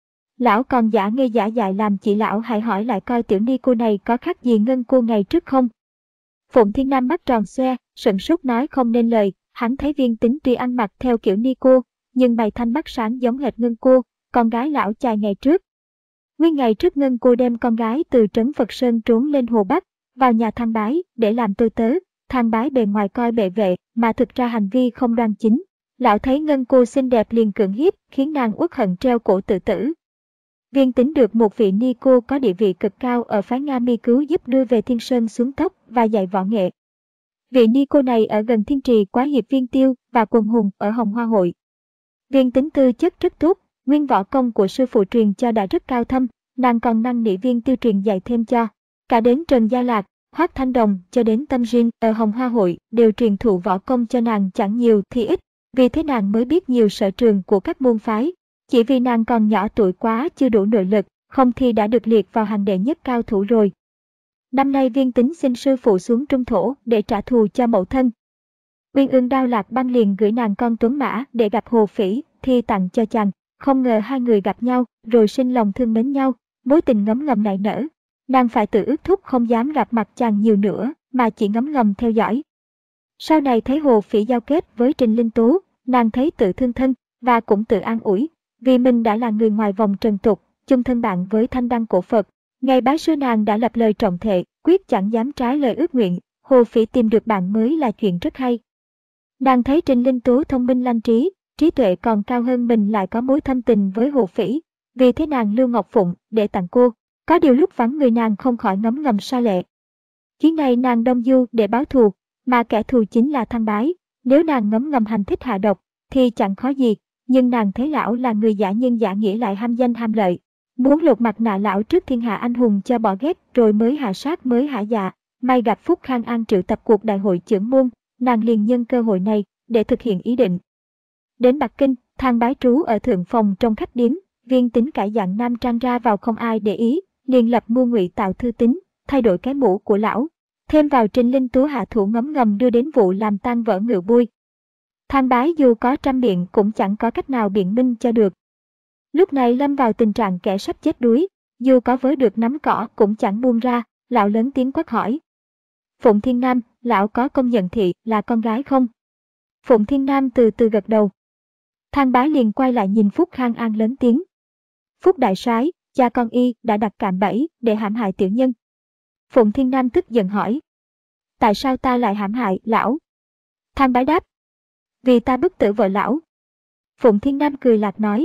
Lão còn giả ngây giả dại làm chị lão hãy hỏi lại coi tiểu ni cô này có khác gì Ngân cô ngày trước không? Phụng Thiên Nam mắt tròn xoe, sửng sốt nói không nên lời, hắn thấy Viên Tính tuy ăn mặc theo kiểu ni cô, nhưng mày thanh mắt sáng giống hệt Ngân cô, con gái lão chài ngày trước. Nguyên ngày trước Ngân cô đem con gái từ trấn Phật Sơn trốn lên Hồ Bắc, vào nhà Thang Bái để làm tôi tớ. Thang Bái bề ngoài coi bệ vệ, mà thực ra hành vi không đoan chính. Lão thấy Ngân cô xinh đẹp liền cưỡng hiếp, khiến nàng uất hận treo cổ tự tử. Viên Tính được một vị ni cô có địa vị cực cao ở phái Nga Mi cứu giúp đưa về Thiên Sơn xuống tóc và dạy võ nghệ. Vị ni cô này ở gần Thiên Trì Quá Hiệp Viên Tiêu và Quần Hùng ở Hồng Hoa Hội. Viên Tính tư chất rất tốt, nguyên võ công của sư phụ truyền cho đã rất cao thâm, nàng còn năn nỉ Viên Tiêu truyền dạy thêm cho. Cả đến Trần Gia Lạc, Hoắc Thanh Đồng cho đến Tâm Jin ở Hồng Hoa Hội đều truyền thụ võ công cho nàng chẳng nhiều thì ít, vì thế nàng mới biết nhiều sở trường của các môn phái. Chỉ vì nàng còn nhỏ tuổi quá chưa đủ nội lực, không thì đã được liệt vào hàng đệ nhất cao thủ rồi. Năm nay Viên Tính xin sư phụ xuống Trung Thổ để trả thù cho mẫu thân. Uyên Ương Đao Lạc Băng liền gửi nàng con tuấn mã để gặp Hồ Phỉ, thi tặng cho chàng. Không ngờ hai người gặp nhau, rồi sinh lòng thương mến nhau, mối tình ngấm ngầm nảy nở. Nàng phải tự ước thúc không dám gặp mặt chàng nhiều nữa, mà chỉ ngấm ngầm theo dõi. Sau này thấy Hồ Phỉ giao kết với Trình Linh Tú, nàng thấy tự thương thân, và cũng tự an ủi, vì mình đã là người ngoài vòng trần tục, chung thân bạn với thanh đăng cổ Phật. Ngày bái sư nàng đã lập lời trọng thệ, quyết chẳng dám trái lời ước nguyện. Hồ Phỉ tìm được bạn mới là chuyện rất hay. Nàng thấy Trình Linh Tú thông minh lanh trí, trí tuệ còn cao hơn mình lại có mối thâm tình với Hồ Phỉ, vì thế nàng lưu Ngọc Phụng để tặng cô. Có điều lúc vắng người nàng không khỏi ngấm ngầm sa lệ. Chuyến này nàng đông du để báo thù, mà kẻ thù chính là Thang Bái. Nếu nàng ngấm ngầm hành thích hạ độc, thì chẳng khó gì, nhưng nàng thấy lão là người giả nhân giả nghĩa lại ham danh ham lợi. Muốn lột mặt nạ lão trước thiên hạ anh hùng cho bỏ ghét rồi mới hạ sát mới hả dạ. May gặp Phúc Khang An triệu tập cuộc đại hội chưởng môn, nàng liền nhân cơ hội này để thực hiện ý định. Đến Bắc Kinh, Thang Bái trú ở thượng phòng trong khách điếm, Viên Tính cải dạng nam trang ra vào không ai để ý, liền lập mưu ngụy tạo thư tín, thay đổi cái mũ của lão, thêm vào Trình Linh Tú hạ thủ ngấm ngầm đưa đến vụ làm tan vỡ Ngự Bui. Thang Bái dù có trăm biện cũng chẳng có cách nào biện minh cho được. Lúc này lâm vào tình trạng kẻ sắp chết đuối, dù có với được nắm cỏ cũng chẳng buông ra, lão lớn tiếng quát hỏi. Phụng Thiên Nam, lão có công nhận thị là con gái không? Phụng Thiên Nam từ từ gật đầu. Thang Bái liền quay lại nhìn Phúc Khang An lớn tiếng. Phúc đại soái, cha con y đã đặt cạm bẫy để hãm hại tiểu nhân. Phụng Thiên Nam tức giận hỏi. Tại sao ta lại hãm hại lão? Thang Bái đáp. Vì ta bức tử vợ lão. Phụng Thiên Nam cười lạc nói.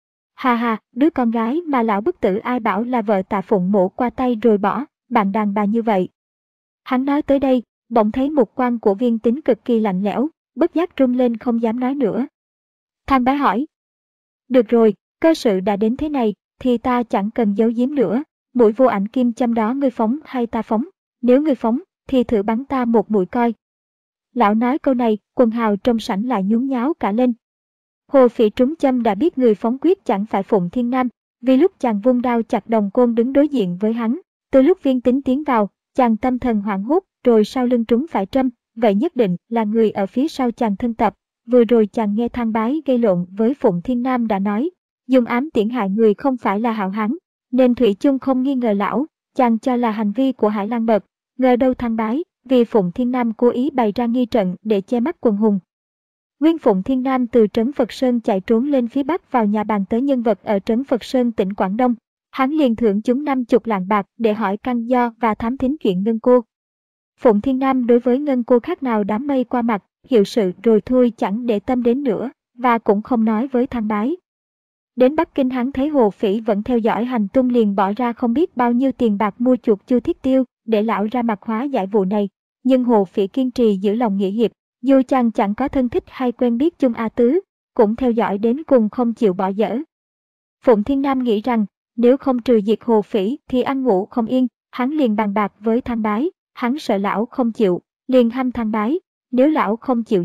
Hà hà, đứa con gái mà lão bức tử ai bảo là vợ Tạ Phụng mổ qua tay rồi bỏ, bạn đàn bà như vậy. Hắn nói tới đây, bỗng thấy mục quan của Viên Tính cực kỳ lạnh lẽo, bất giác run lên không dám nói nữa. Thang Bái hỏi. Được rồi, cơ sự đã đến thế này, thì ta chẳng cần giấu giếm nữa. Mũi vô ảnh kim châm đó ngươi phóng hay ta phóng? Nếu ngươi phóng, thì thử bắn ta một mũi coi. Lão nói câu này, quần hào trong sảnh lại nhún nháo cả lên. Hồ Phỉ trúng châm đã biết người phóng quyết chẳng phải Phụng Thiên Nam, vì lúc chàng vung đao chặt Đồng Côn đứng đối diện với hắn. Từ lúc Viên Tính tiến vào, chàng tâm thần hoảng hốt, rồi sau lưng trúng phải trâm, vậy nhất định là người ở phía sau chàng thân tập. Vừa rồi chàng nghe Thang Bái gây lộn với Phụng Thiên Nam đã nói, dùng ám tiễn hại người không phải là hảo hán, nên thủy chung không nghi ngờ lão, chàng cho là hành vi của Hải Lang Bật. Ngờ đâu Thang Bái, vì Phụng Thiên Nam cố ý bày ra nghi trận để che mắt quần hùng. Nguyên Phụng Thiên Nam từ trấn Phật Sơn chạy trốn lên phía bắc vào nhà bàn tới nhân vật ở trấn Phật Sơn tỉnh Quảng Đông. Hắn liền thưởng chúng năm chục lạng bạc để hỏi căn do và thám thính chuyện Ngân cô. Phụng Thiên Nam đối với Ngân cô khác nào đám mây qua mặt, hiệu sự rồi thôi chẳng để tâm đến nữa, và cũng không nói với Thang Bái. Đến Bắc Kinh hắn thấy Hồ Phỉ vẫn theo dõi hành tung liền bỏ ra không biết bao nhiêu tiền bạc mua chuộc Chu Thiết Tiêu để lão ra mặt hóa giải vụ này. Nhưng Hồ Phỉ kiên trì giữ lòng nghĩa hiệp, dù chàng chẳng có thân thích hay quen biết chung A Tứ, cũng theo dõi đến cùng không chịu bỏ dở. Phụng Thiên Nam nghĩ rằng, nếu không trừ diệt Hồ Phỉ thì ăn ngủ không yên, hắn liền bàn bạc với Thang Bái, hắn sợ lão không chịu, liền hăm Thang Bái, nếu lão không chịu giúp,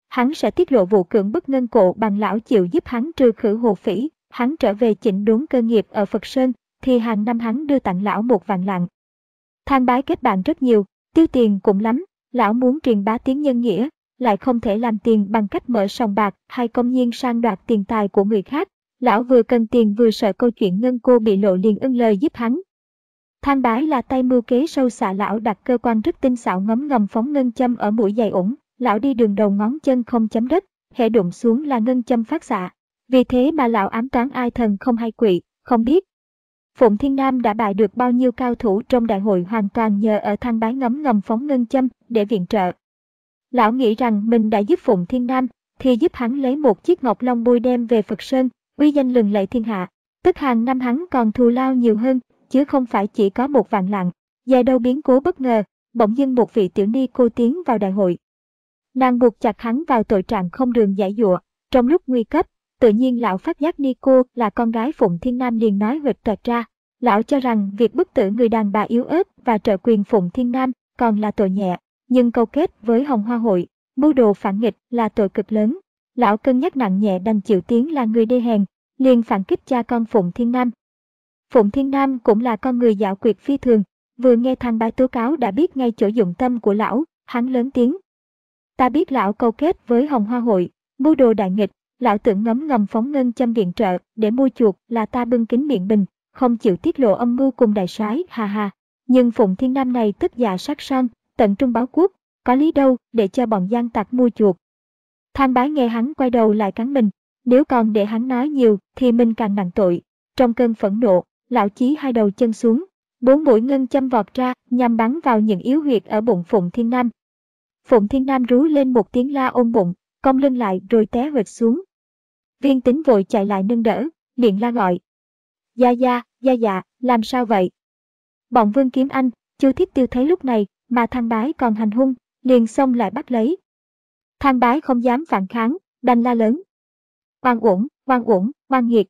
hắn sẽ tiết lộ vụ cưỡng bức ngân cổ bằng lão chịu giúp hắn trừ khử Hồ Phỉ. Hắn trở về chỉnh đốn cơ nghiệp ở Phật Sơn, thì hàng năm hắn đưa tặng lão một vạn lạng. Thang Bái kết bạn rất nhiều, tiêu tiền cũng lắm, lão muốn truyền bá tiếng nhân nghĩa, lại không thể làm tiền bằng cách mở sòng bạc hay công nhiên sang đoạt tiền tài của người khác. Lão vừa cần tiền vừa sợ câu chuyện ngân cô bị lộ liền ưng lời giúp hắn. Thang Bái là tay mưu kế sâu xạ, lão đặt cơ quan rất tinh xảo ngấm ngầm phóng ngân châm ở mũi giày ủng, lão đi đường đầu ngón chân không chấm đất, hễ đụng xuống là ngân châm phát xạ. Vì thế mà lão ám toán ai thần không hay quỷ, không biết. Phụng Thiên Nam đã bại được bao nhiêu cao thủ trong đại hội hoàn toàn nhờ ở Thang Bái ngấm ngầm phóng ngân châm để viện trợ. Lão nghĩ rằng mình đã giúp Phụng Thiên Nam, thì giúp hắn lấy một chiếc ngọc long bôi đem về Phật Sơn, uy danh lừng lẫy thiên hạ. Tức hàng năm hắn còn thù lao nhiều hơn, chứ không phải chỉ có một vạn lạng. Dài đâu biến cố bất ngờ, bỗng dưng một vị tiểu ni cô tiến vào đại hội. Nàng buộc chặt hắn vào tội trạng không đường giải dụa. Trong lúc nguy cấp, tự nhiên lão phát giác ni cô là con gái Phụng Thiên Nam liền nói huỵch toẹt ra. Lão cho rằng việc bức tử người đàn bà yếu ớt và trợ quyền Phụng Thiên Nam còn là tội nhẹ, nhưng câu kết với Hồng Hoa Hội, mưu đồ phản nghịch là tội cực lớn. Lão cân nhắc nặng nhẹ đành chịu tiếng là người đê hèn, liền phản kích cha con Phụng Thiên Nam. Phụng Thiên Nam cũng là con người giảo quyệt phi thường, vừa nghe Thang Bái tố cáo đã biết ngay chỗ dụng tâm của lão, hắn lớn tiếng. Ta biết lão câu kết với Hồng Hoa Hội, mưu đồ đại nghịch, lão tưởng ngấm ngầm phóng ngân châm viện trợ để mua chuộc là ta bưng kín miệng bình, không chịu tiết lộ âm mưu cùng đại soái, hà hà. Nhưng Phụng Thiên Nam này tức già sát son, tận trung báo quốc, có lý đâu để cho bọn gian tặc mua chuộc. Thang Bái nghe hắn quay đầu lại cắn mình, nếu còn để hắn nói nhiều thì mình càng nặng tội. Trong cơn phẫn nộ, lão chí hai đầu chân xuống, bốn mũi ngân châm vọt ra nhằm bắn vào những yếu huyệt ở bụng Phụng Thiên Nam. Phụng Thiên Nam rú lên một tiếng la ôm bụng, cong lưng lại rồi té huỵch xuống. Viên Tính vội chạy lại nâng đỡ, miệng la gọi. Gia gia, gia dạ, làm sao vậy? Bọn Vương Kiếm Anh, Chu Thiết Tiêu thấy lúc này mà Thang Bái còn hành hung, liền xông lại bắt lấy. Thang Bái không dám phản kháng, đành la lớn. Oan uổng, oan uổng, oan nghiệt.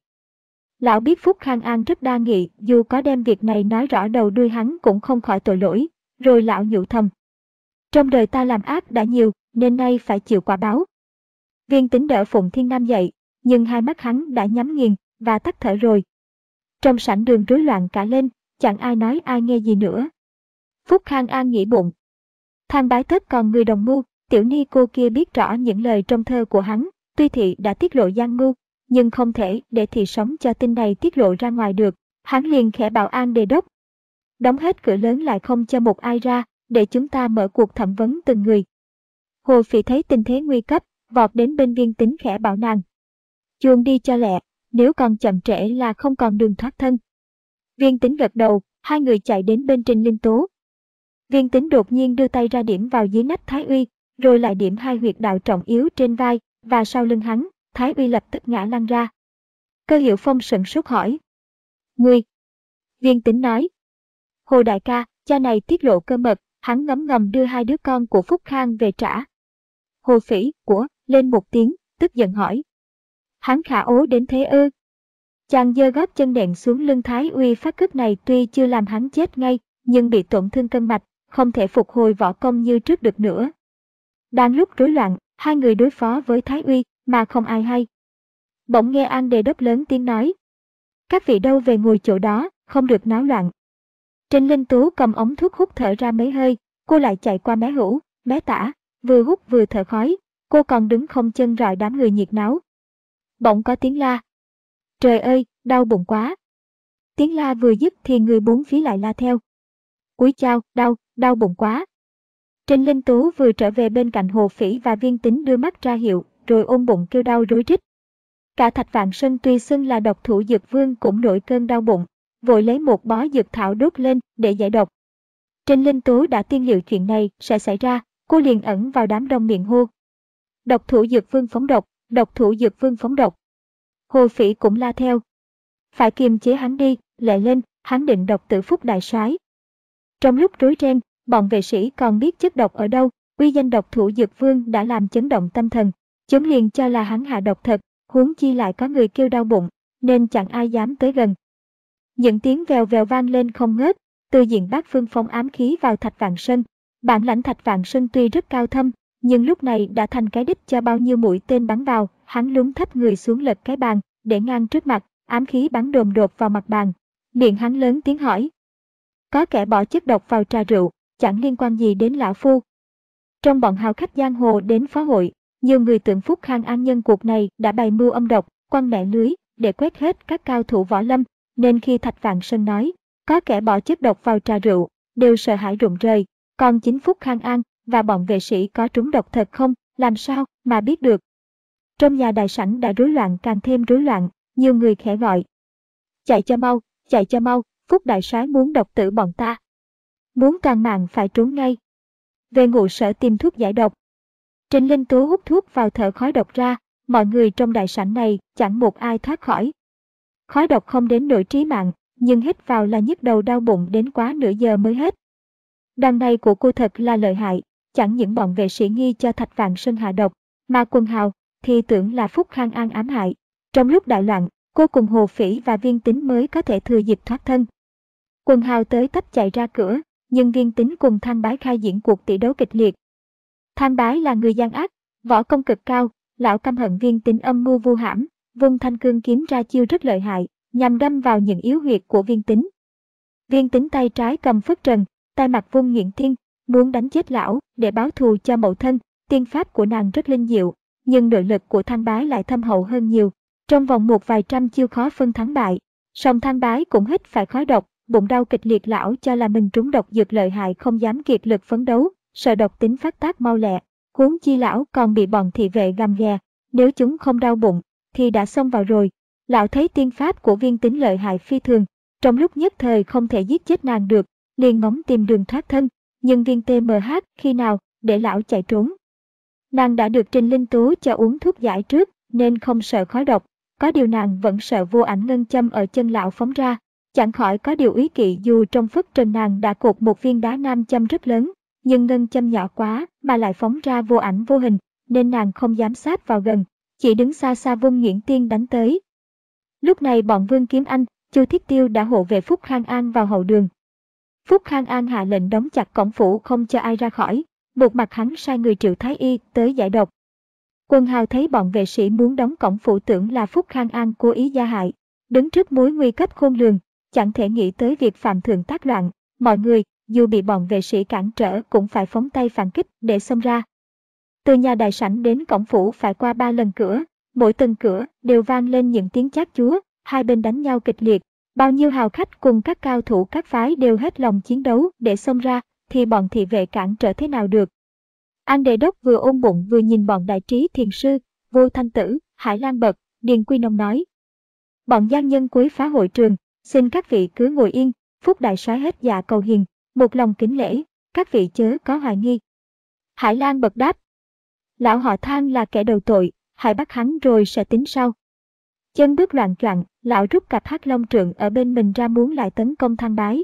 Lão biết Phúc Khang An rất đa nghị, dù có đem việc này nói rõ đầu đuôi hắn cũng không khỏi tội lỗi, rồi lão nhủ thầm. Trong đời ta làm ác đã nhiều, nên nay phải chịu quả báo. Viên Tính đỡ Phụng Thiên Nam dậy, nhưng hai mắt hắn đã nhắm nghiền và tắt thở rồi. Trong sảnh đường rối loạn cả lên, chẳng ai nói ai nghe gì nữa. Phúc Khang An nghĩ bụng. Thang Bái tất còn người đồng mưu, tiểu ni cô kia biết rõ những lời trong thơ của hắn, tuy thị đã tiết lộ gian mưu, nhưng không thể để thị sống cho tin này tiết lộ ra ngoài được. Hắn liền khẽ bảo An Đề Đốc. Đóng hết cửa lớn lại không cho một ai ra, để chúng ta mở cuộc thẩm vấn từng người. Hồ Phỉ thấy tình thế nguy cấp, vọt đến bên Viên Tính khẽ bảo nàng. Chuông đi cho lẹ, nếu còn chậm trễ là không còn đường thoát thân. Viên Tính gật đầu, hai người chạy đến bên Trình Linh Tố. Viên Tính đột nhiên đưa tay ra điểm vào dưới nách Thái Uy, rồi lại điểm hai huyệt đạo trọng yếu trên vai và sau lưng hắn. Thái Uy lập tức ngã lăn ra. Cơ Hiểu Phong sửng sốt hỏi. Ngươi? Viên Tính nói. Hồ đại ca, cha này tiết lộ cơ mật, hắn ngấm ngầm đưa hai đứa con của Phúc Khang về trả. Hồ Phỉ, của, lên một tiếng, tức giận hỏi. Hắn khả ố đến thế ư? Chàng giơ gót chân nện xuống lưng Thái Uy, phát cước này tuy chưa làm hắn chết ngay, nhưng bị tổn thương cân mạch, không thể phục hồi võ công như trước được nữa. Đang lúc rối loạn, hai người đối phó với Thái Uy, mà không ai hay. Bỗng nghe An Đề Đốc lớn tiếng nói. Các vị đâu về ngồi chỗ đó, không được náo loạn. Trình Linh Tú cầm ống thuốc hút thở ra mấy hơi, cô lại chạy qua mé hữu, mé tả, vừa hút vừa thở khói, cô còn đứng không chân rọi đám người nhiệt náo. Bỗng có tiếng la. Trời ơi, đau bụng quá. Tiếng la vừa dứt thì người bốn phía lại la theo. Úi chao, đau, đau bụng quá. Trình Linh Tú vừa trở về bên cạnh Hồ Phỉ và Viên Tính đưa mắt ra hiệu, rồi ôm bụng kêu đau rối rít. Cả Thạch Vạn Sơn tuy xưng là độc thủ dược vương cũng nổi cơn đau bụng, vội lấy một bó dược thảo đốt lên để giải độc. Trình Linh Tú đã tiên liệu chuyện này sẽ xảy ra, cô liền ẩn vào đám đông miệng hô. Độc thủ dược vương phóng độc, độc thủ dược vương phóng độc. Hồ Phỉ cũng la theo. Phải kiềm chế hắn đi, lẹ lên, hắn định độc tử Phúc đại soái. Trong lúc rối ren, bọn vệ sĩ còn biết chất độc ở đâu, uy danh độc thủ dược vương đã làm chấn động tâm thần. Chúng liền cho là hắn hạ độc thật, huống chi lại có người kêu đau bụng, nên chẳng ai dám tới gần. Những tiếng vèo vèo vang lên không ngớt, từ diện Bát Phương phong ám khí vào Thạch Vạn Sơn. Bản lãnh Thạch Vạn Sơn tuy rất cao thâm, nhưng lúc này đã thành cái đích cho bao nhiêu mũi tên bắn vào. Hắn lún thấp người xuống lật cái bàn, để ngang trước mặt, ám khí bắn đồm đột vào mặt bàn. Miệng hắn lớn tiếng hỏi. Có kẻ bỏ chất độc vào trà rượu, chẳng liên quan gì đến lão phu. Trong bọn hào khách giang hồ đến phá hội, nhiều người tưởng Phúc Khang An nhân cuộc này đã bày mưu âm độc, quăng mẹ lưới, để quét hết các cao thủ võ lâm, nên khi Thạch Vạn Sơn nói, có kẻ bỏ chất độc vào trà rượu, đều sợ hãi rụng rời, còn chính Phúc Khang An và bọn vệ sĩ có trúng độc thật không, làm sao mà biết được. Trong nhà đại sảnh đã rối loạn càng thêm rối loạn, nhiều người khẽ gọi. Chạy cho mau, chạy cho mau, Phúc đại soái muốn độc tử bọn ta. Muốn toàn mạng phải trốn ngay. Về ngụ sở tìm thuốc giải độc. Trình Linh Tú hút thuốc vào thở khói độc ra, mọi người trong đại sảnh này chẳng một ai thoát khỏi. Khói độc không đến nỗi trí mạng, nhưng hít vào là nhức đầu đau bụng đến quá nửa giờ mới hết. Đằng này của cô thật là lợi hại, chẳng những bọn vệ sĩ nghi cho Thạch Vạn Sơn hạ độc, mà Quần Hào thì tưởng là Phúc Khang An ám hại. Trong lúc đại loạn, cô cùng Hồ Phỉ và Viên Tính mới có thể thừa dịp thoát thân. Quần Hào tới tấp chạy ra cửa, nhưng Viên Tính cùng Thang Bái khai diễn cuộc tỷ đấu kịch liệt. Thang Bái là người gian ác, võ công cực cao, lão căm hận Viên Tính âm mưu vu hãm, vung thanh cương kiếm ra chiêu rất lợi hại, nhằm đâm vào những yếu huyệt của Viên Tính. Viên Tính tay trái cầm phất trần, tay mặt vung nhuyễn tiên, muốn đánh chết lão để báo thù cho mẫu thân. Tiên pháp của nàng rất linh diệu, nhưng nội lực của Thang Bái lại thâm hậu hơn nhiều. Trong vòng một vài trăm chiêu khó phân thắng bại, song Thang Bái cũng hít phải khói độc, bụng đau kịch liệt. Lão cho là mình trúng độc dược lợi hại, không dám kiệt lực phấn đấu, sợ độc tính phát tác mau lẹ. Huống chi lão còn bị bọn thị vệ găm ghè, nếu chúng không đau bụng thì đã xông vào rồi. Lão thấy tiên pháp của Viên Tính lợi hại phi thường, trong lúc nhất thời không thể giết chết nàng được, liền ngóng tìm đường thoát thân, nhưng Viên tê em hát khi nào để lão chạy trốn. Nàng đã được Trình Linh Tú cho uống thuốc giải trước, nên không sợ khói độc, có điều nàng vẫn sợ vô ảnh ngân châm ở chân lão phóng ra. Chẳng khỏi có điều úy kỵ, dù trong phất trần nàng đã cột một viên đá nam châm rất lớn, nhưng ngân châm nhỏ quá mà lại phóng ra vô ảnh vô hình, nên nàng không dám sát vào gần, chỉ đứng xa xa vung nhuyễn tiên đánh tới. Lúc này bọn Vương Kiếm Anh, Chu Thiết Tiêu đã hộ vệ Phúc Khang An vào hậu đường. Phúc Khang An hạ lệnh đóng chặt cổng phủ không cho ai ra khỏi, một mặt hắn sai người Triệu Thái Y tới giải độc. Quần Hào thấy bọn vệ sĩ muốn đóng cổng phủ tưởng là Phúc Khang An cố ý gia hại, đứng trước mối nguy cấp khôn lường, chẳng thể nghĩ tới việc phạm thượng tác loạn. Mọi người, dù bị bọn vệ sĩ cản trở cũng phải phóng tay phản kích để xông ra. Từ nhà đại sảnh đến cổng phủ phải qua ba lần cửa, mỗi từng cửa đều vang lên những tiếng chát chúa, hai bên đánh nhau kịch liệt. Bao nhiêu hào khách cùng các cao thủ các phái đều hết lòng chiến đấu để xông ra, thì bọn thị vệ cản trở thế nào được. An Đề Đốc vừa ôm bụng vừa nhìn bọn đại trí thiền sư, Vô Thanh Tử, Hải Lan Bật, Điền Quy Nông nói. Bọn gian nhân quấy phá hội trường, xin các vị cứ ngồi yên, Phúc đại soái hết dạ cầu hiền, một lòng kính lễ, các vị chớ có hoài nghi. Hải Lan Bật đáp. Lão họ Thang là kẻ đầu tội, hãy bắt hắn rồi sẽ tính sau. Chân bước loạn choạng, lão rút cặp hắc long trượng ở bên mình ra muốn lại tấn công Thang Bái.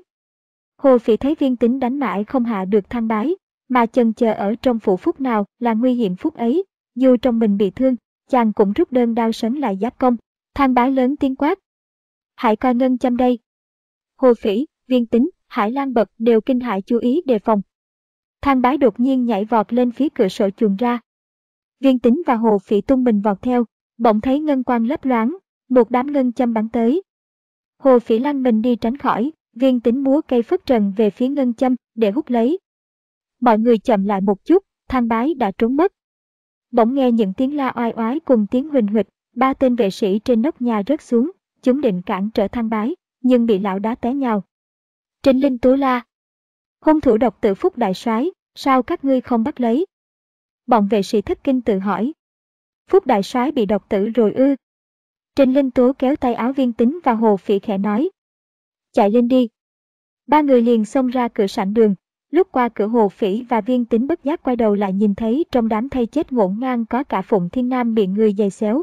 Hồ Phỉ thấy Viên Tính đánh mãi không hạ được Thang Bái, mà chần chờ ở trong phủ Phúc nào là nguy hiểm phút ấy, dù trong mình bị thương, chàng cũng rút đơn đao sấn lại giáp công. Thang Bái lớn tiếng quát. Hãy coi ngân châm đây. Hồ Phỉ, Viên Tính, Hải Lan Bật đều kinh hãi chú ý đề phòng. Thang Bái đột nhiên nhảy vọt lên phía cửa sổ chuồn ra. Viên Tính và Hồ Phỉ tung mình vọt theo, bỗng thấy ngân quang lấp loáng, một đám ngân châm bắn tới. Hồ Phỉ lăn mình đi tránh khỏi, Viên Tính múa cây phất trần về phía ngân châm để hút lấy. Mọi người chậm lại một chút, Thang Bái đã trốn mất. Bỗng nghe những tiếng la oai oái cùng tiếng huỳnh huỵch, ba tên vệ sĩ trên nóc nhà rớt xuống, chúng định cản trở Thang Bái, nhưng bị lão đá té nhào. Trình Linh Tú la. Hung thủ độc tử Phúc đại soái, sao các ngươi không bắt lấy? Bọn vệ sĩ thất kinh tự hỏi. Phúc đại soái bị độc tử rồi ư? Trình Linh Tú kéo tay áo Viên Tính và Hồ Phỉ khẽ nói. Chạy lên đi. Ba người liền xông ra cửa sảnh đường. Lúc qua cửa, Hồ Phỉ và Viên Tính bất giác quay đầu lại nhìn thấy trong đám thây chết ngổn ngang có cả Phụng Thiên Nam bị người giày xéo.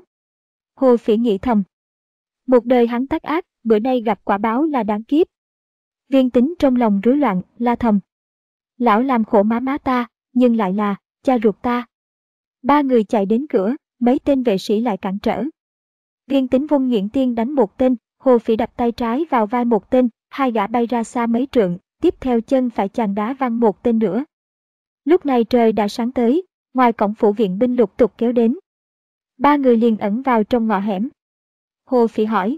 Hồ Phỉ nghĩ thầm. Một đời hắn tác ác, bữa nay gặp quả báo là đáng kiếp. Viên Tính trong lòng rối loạn, la thầm. Lão làm khổ má má ta, nhưng lại là cha ruột ta. Ba người chạy đến cửa, mấy tên vệ sĩ lại cản trở. Viên Tính vung nhuyễn tiên đánh một tên, Hồ Phỉ đập tay trái vào vai một tên, hai gã bay ra xa mấy trượng, tiếp theo chân phải chàng đá văng một tên nữa. Lúc này trời đã sáng tới, Ngoài cổng phủ viện binh lục tục kéo đến. Ba người liền ẩn vào trong ngõ hẻm. Hồ Phỉ hỏi.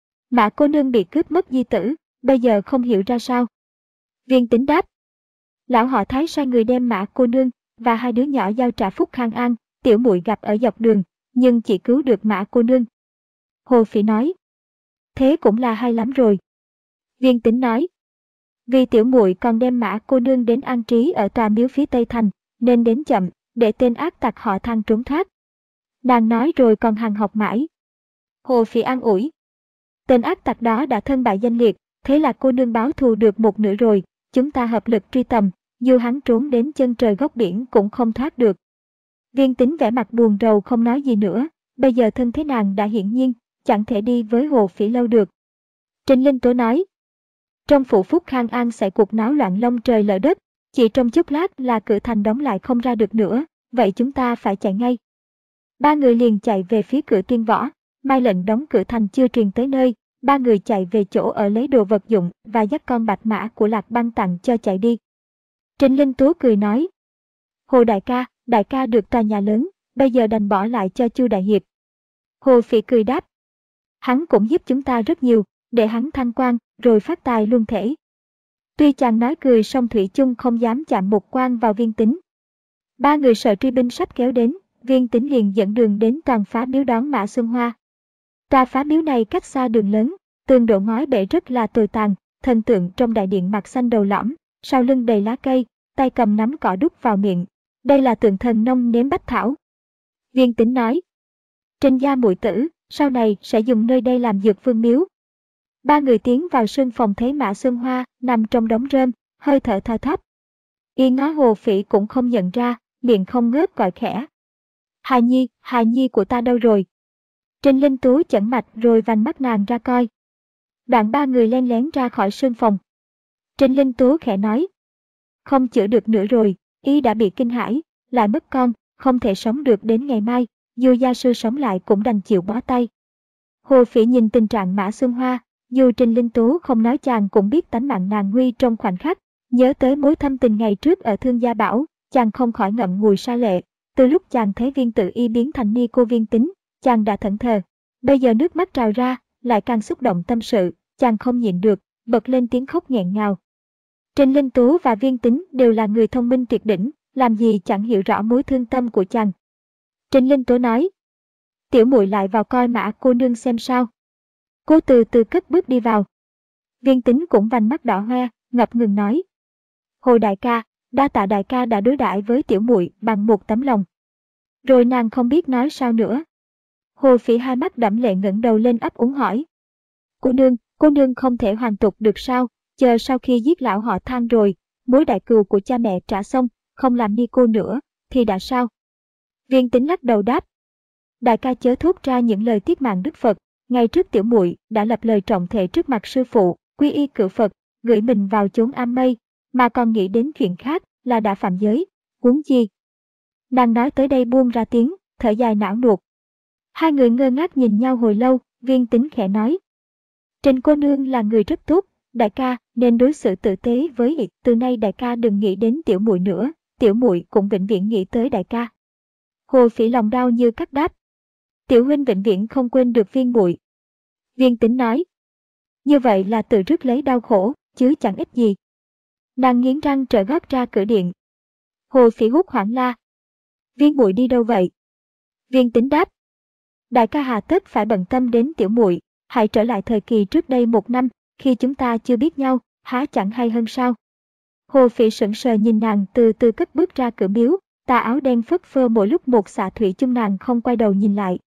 Mã cô nương bị cướp mất di tử, bây giờ không hiểu ra sao. Viên Tính đáp. Lão họ Thái sai người đem Mã cô nương và hai đứa nhỏ giao trả Phúc Khang An, tiểu muội gặp ở dọc đường, nhưng chỉ cứu được Mã cô nương. Hồ Phỉ nói. Thế cũng là hay lắm rồi. Viên Tính nói. Vì tiểu muội còn đem Mã cô nương đến an trí ở tòa miếu phía Tây Thành, nên đến chậm, để tên ác tặc họ Thang trốn thoát. Nàng nói rồi còn hằng học mãi. Hồ Phỉ an ủi. Tên ác tặc đó đã thân bại danh liệt, thế là cô nương báo thù được một nửa rồi, chúng ta hợp lực truy tầm, dù hắn trốn đến chân trời góc biển cũng không thoát được. Viên Tính vẻ mặt buồn rầu không nói gì nữa, bây giờ thân thế nàng đã hiển nhiên, chẳng thể đi với Hồ Phỉ lâu được. Trình Linh Tố nói. Trong phủ Phúc Khang An xảy cuộc náo loạn long trời lở đất, chỉ trong chốc lát là cửa thành đóng lại không ra được nữa, vậy chúng ta phải chạy ngay. Ba người liền chạy về phía cửa Tuyên Võ, mai lệnh đóng cửa thành chưa truyền tới nơi, ba người chạy về chỗ ở lấy đồ vật dụng và dắt con bạch mã của Lạc Băng tặng cho chạy đi. Trình Linh Tố cười nói. Hồ đại ca, đại ca được tòa nhà lớn, bây giờ đành bỏ lại cho Chu đại hiệp. Hồ Phỉ cười đáp. Hắn cũng giúp chúng ta rất nhiều, để hắn thăng quan, rồi phát tài luôn thể. Tuy chàng nói cười song thủy chung không dám chạm một quan vào Viên Tính. Ba người sợ truy binh sắp kéo đến, Viên Tính liền dẫn đường đến toàn phá miếu đón Mã Xuân Hoa. Tòa phá miếu này cách xa đường lớn, tường đổ ngói bể rất là tồi tàn, thần tượng trong đại điện mặt xanh đầu lõm, sau lưng đầy lá cây, tay cầm nắm cỏ đút vào miệng. Đây là tượng thần nông nếm bách thảo. Viên Tính nói. Trình gia muội tử, sau này sẽ dùng nơi đây làm dược vương miếu. Ba người tiến vào sân phòng thấy Mã Xuân Hoa nằm trong đống rơm, hơi thở thoi thóp. Y ngó Hồ Phỉ cũng không nhận ra, miệng không ngớt gọi khẽ. Hài nhi, hài nhi của ta đâu rồi? Trình Linh Tú chẩn mạch rồi vành mắt nàng ra coi. Đoạn ba người len lén ra khỏi sân phòng. Trình Linh Tú khẽ nói. Không chữa được nữa rồi, y đã bị kinh hãi, lại mất con, không thể sống được đến ngày mai, dù gia sư sống lại cũng đành chịu bó tay. Hồ Phỉ nhìn tình trạng Mã Xuân Hoa, dù Trình Linh Tú không nói chàng cũng biết tánh mạng nàng nguy trong khoảnh khắc, nhớ tới mối thâm tình ngày trước ở Thương Gia Bảo, chàng không khỏi ngậm ngùi sa lệ. Từ lúc chàng thấy Viên Tự Y biến thành ni cô Viên Tính, chàng đã thẫn thờ, bây giờ nước mắt trào ra, lại càng xúc động tâm sự, chàng không nhịn được, bật lên tiếng khóc nghẹn ngào. Trình Linh Tú và Viên Tính đều là người thông minh tuyệt đỉnh, làm gì chẳng hiểu rõ mối thương tâm của chàng. Trình Linh Tú nói. Tiểu muội lại vào coi Mã cô nương xem sao. Cô từ từ cất bước đi vào. Viên Tính cũng vành mắt đỏ hoe, ngập ngừng nói. Hồ đại ca, đa tạ đại ca đã đối đãi với tiểu muội bằng một tấm lòng. Rồi nàng không biết nói sao nữa. Hồ Phỉ hai mắt đẫm lệ ngẩng đầu lên ấp úng hỏi. Cô nương, cô nương không thể hoàn tục được sao, chờ sau khi giết lão họ Thang rồi, mối đại cừu của cha mẹ trả xong, không làm ni cô nữa, thì đã sao? Viên Tính lắc đầu đáp. Đại ca chớ thốt ra những lời tiết mạng Đức Phật, ngày trước tiểu muội đã lập lời trọng thệ trước mặt sư phụ, quy y cự Phật, gửi mình vào chốn am mây, mà còn nghĩ đến chuyện khác là đã phạm giới, huống chi. Nàng nói tới đây buông ra tiếng, thở dài não nuột. Hai người ngơ ngác nhìn nhau hồi lâu, Viên Tính khẽ nói. Trình cô nương là người rất tốt, đại ca nên đối xử tử tế với y, từ nay đại ca đừng nghĩ đến tiểu muội nữa, tiểu muội cũng vĩnh viễn nghĩ tới đại ca. Hồ Phỉ lòng đau như cắt đáp. Tiểu huynh vĩnh viễn không quên được Viên muội. Viên Tính nói. Như vậy là tự rước lấy đau khổ, chứ chẳng ích gì. Nàng nghiến răng trở gót ra cửa điện. Hồ Phỉ hốt hoảng la. Viên muội đi đâu vậy? Viên Tính đáp. Đại ca hà tất phải bận tâm đến tiểu muội, hãy trở lại thời kỳ trước đây một năm, khi chúng ta chưa biết nhau, há chẳng hay hơn sao? Hồ Phỉ sững sờ nhìn nàng từ từ cất bước ra cửa miếu, tà áo đen phất phơ mỗi lúc một xạ thủy chung, nàng không quay đầu nhìn lại.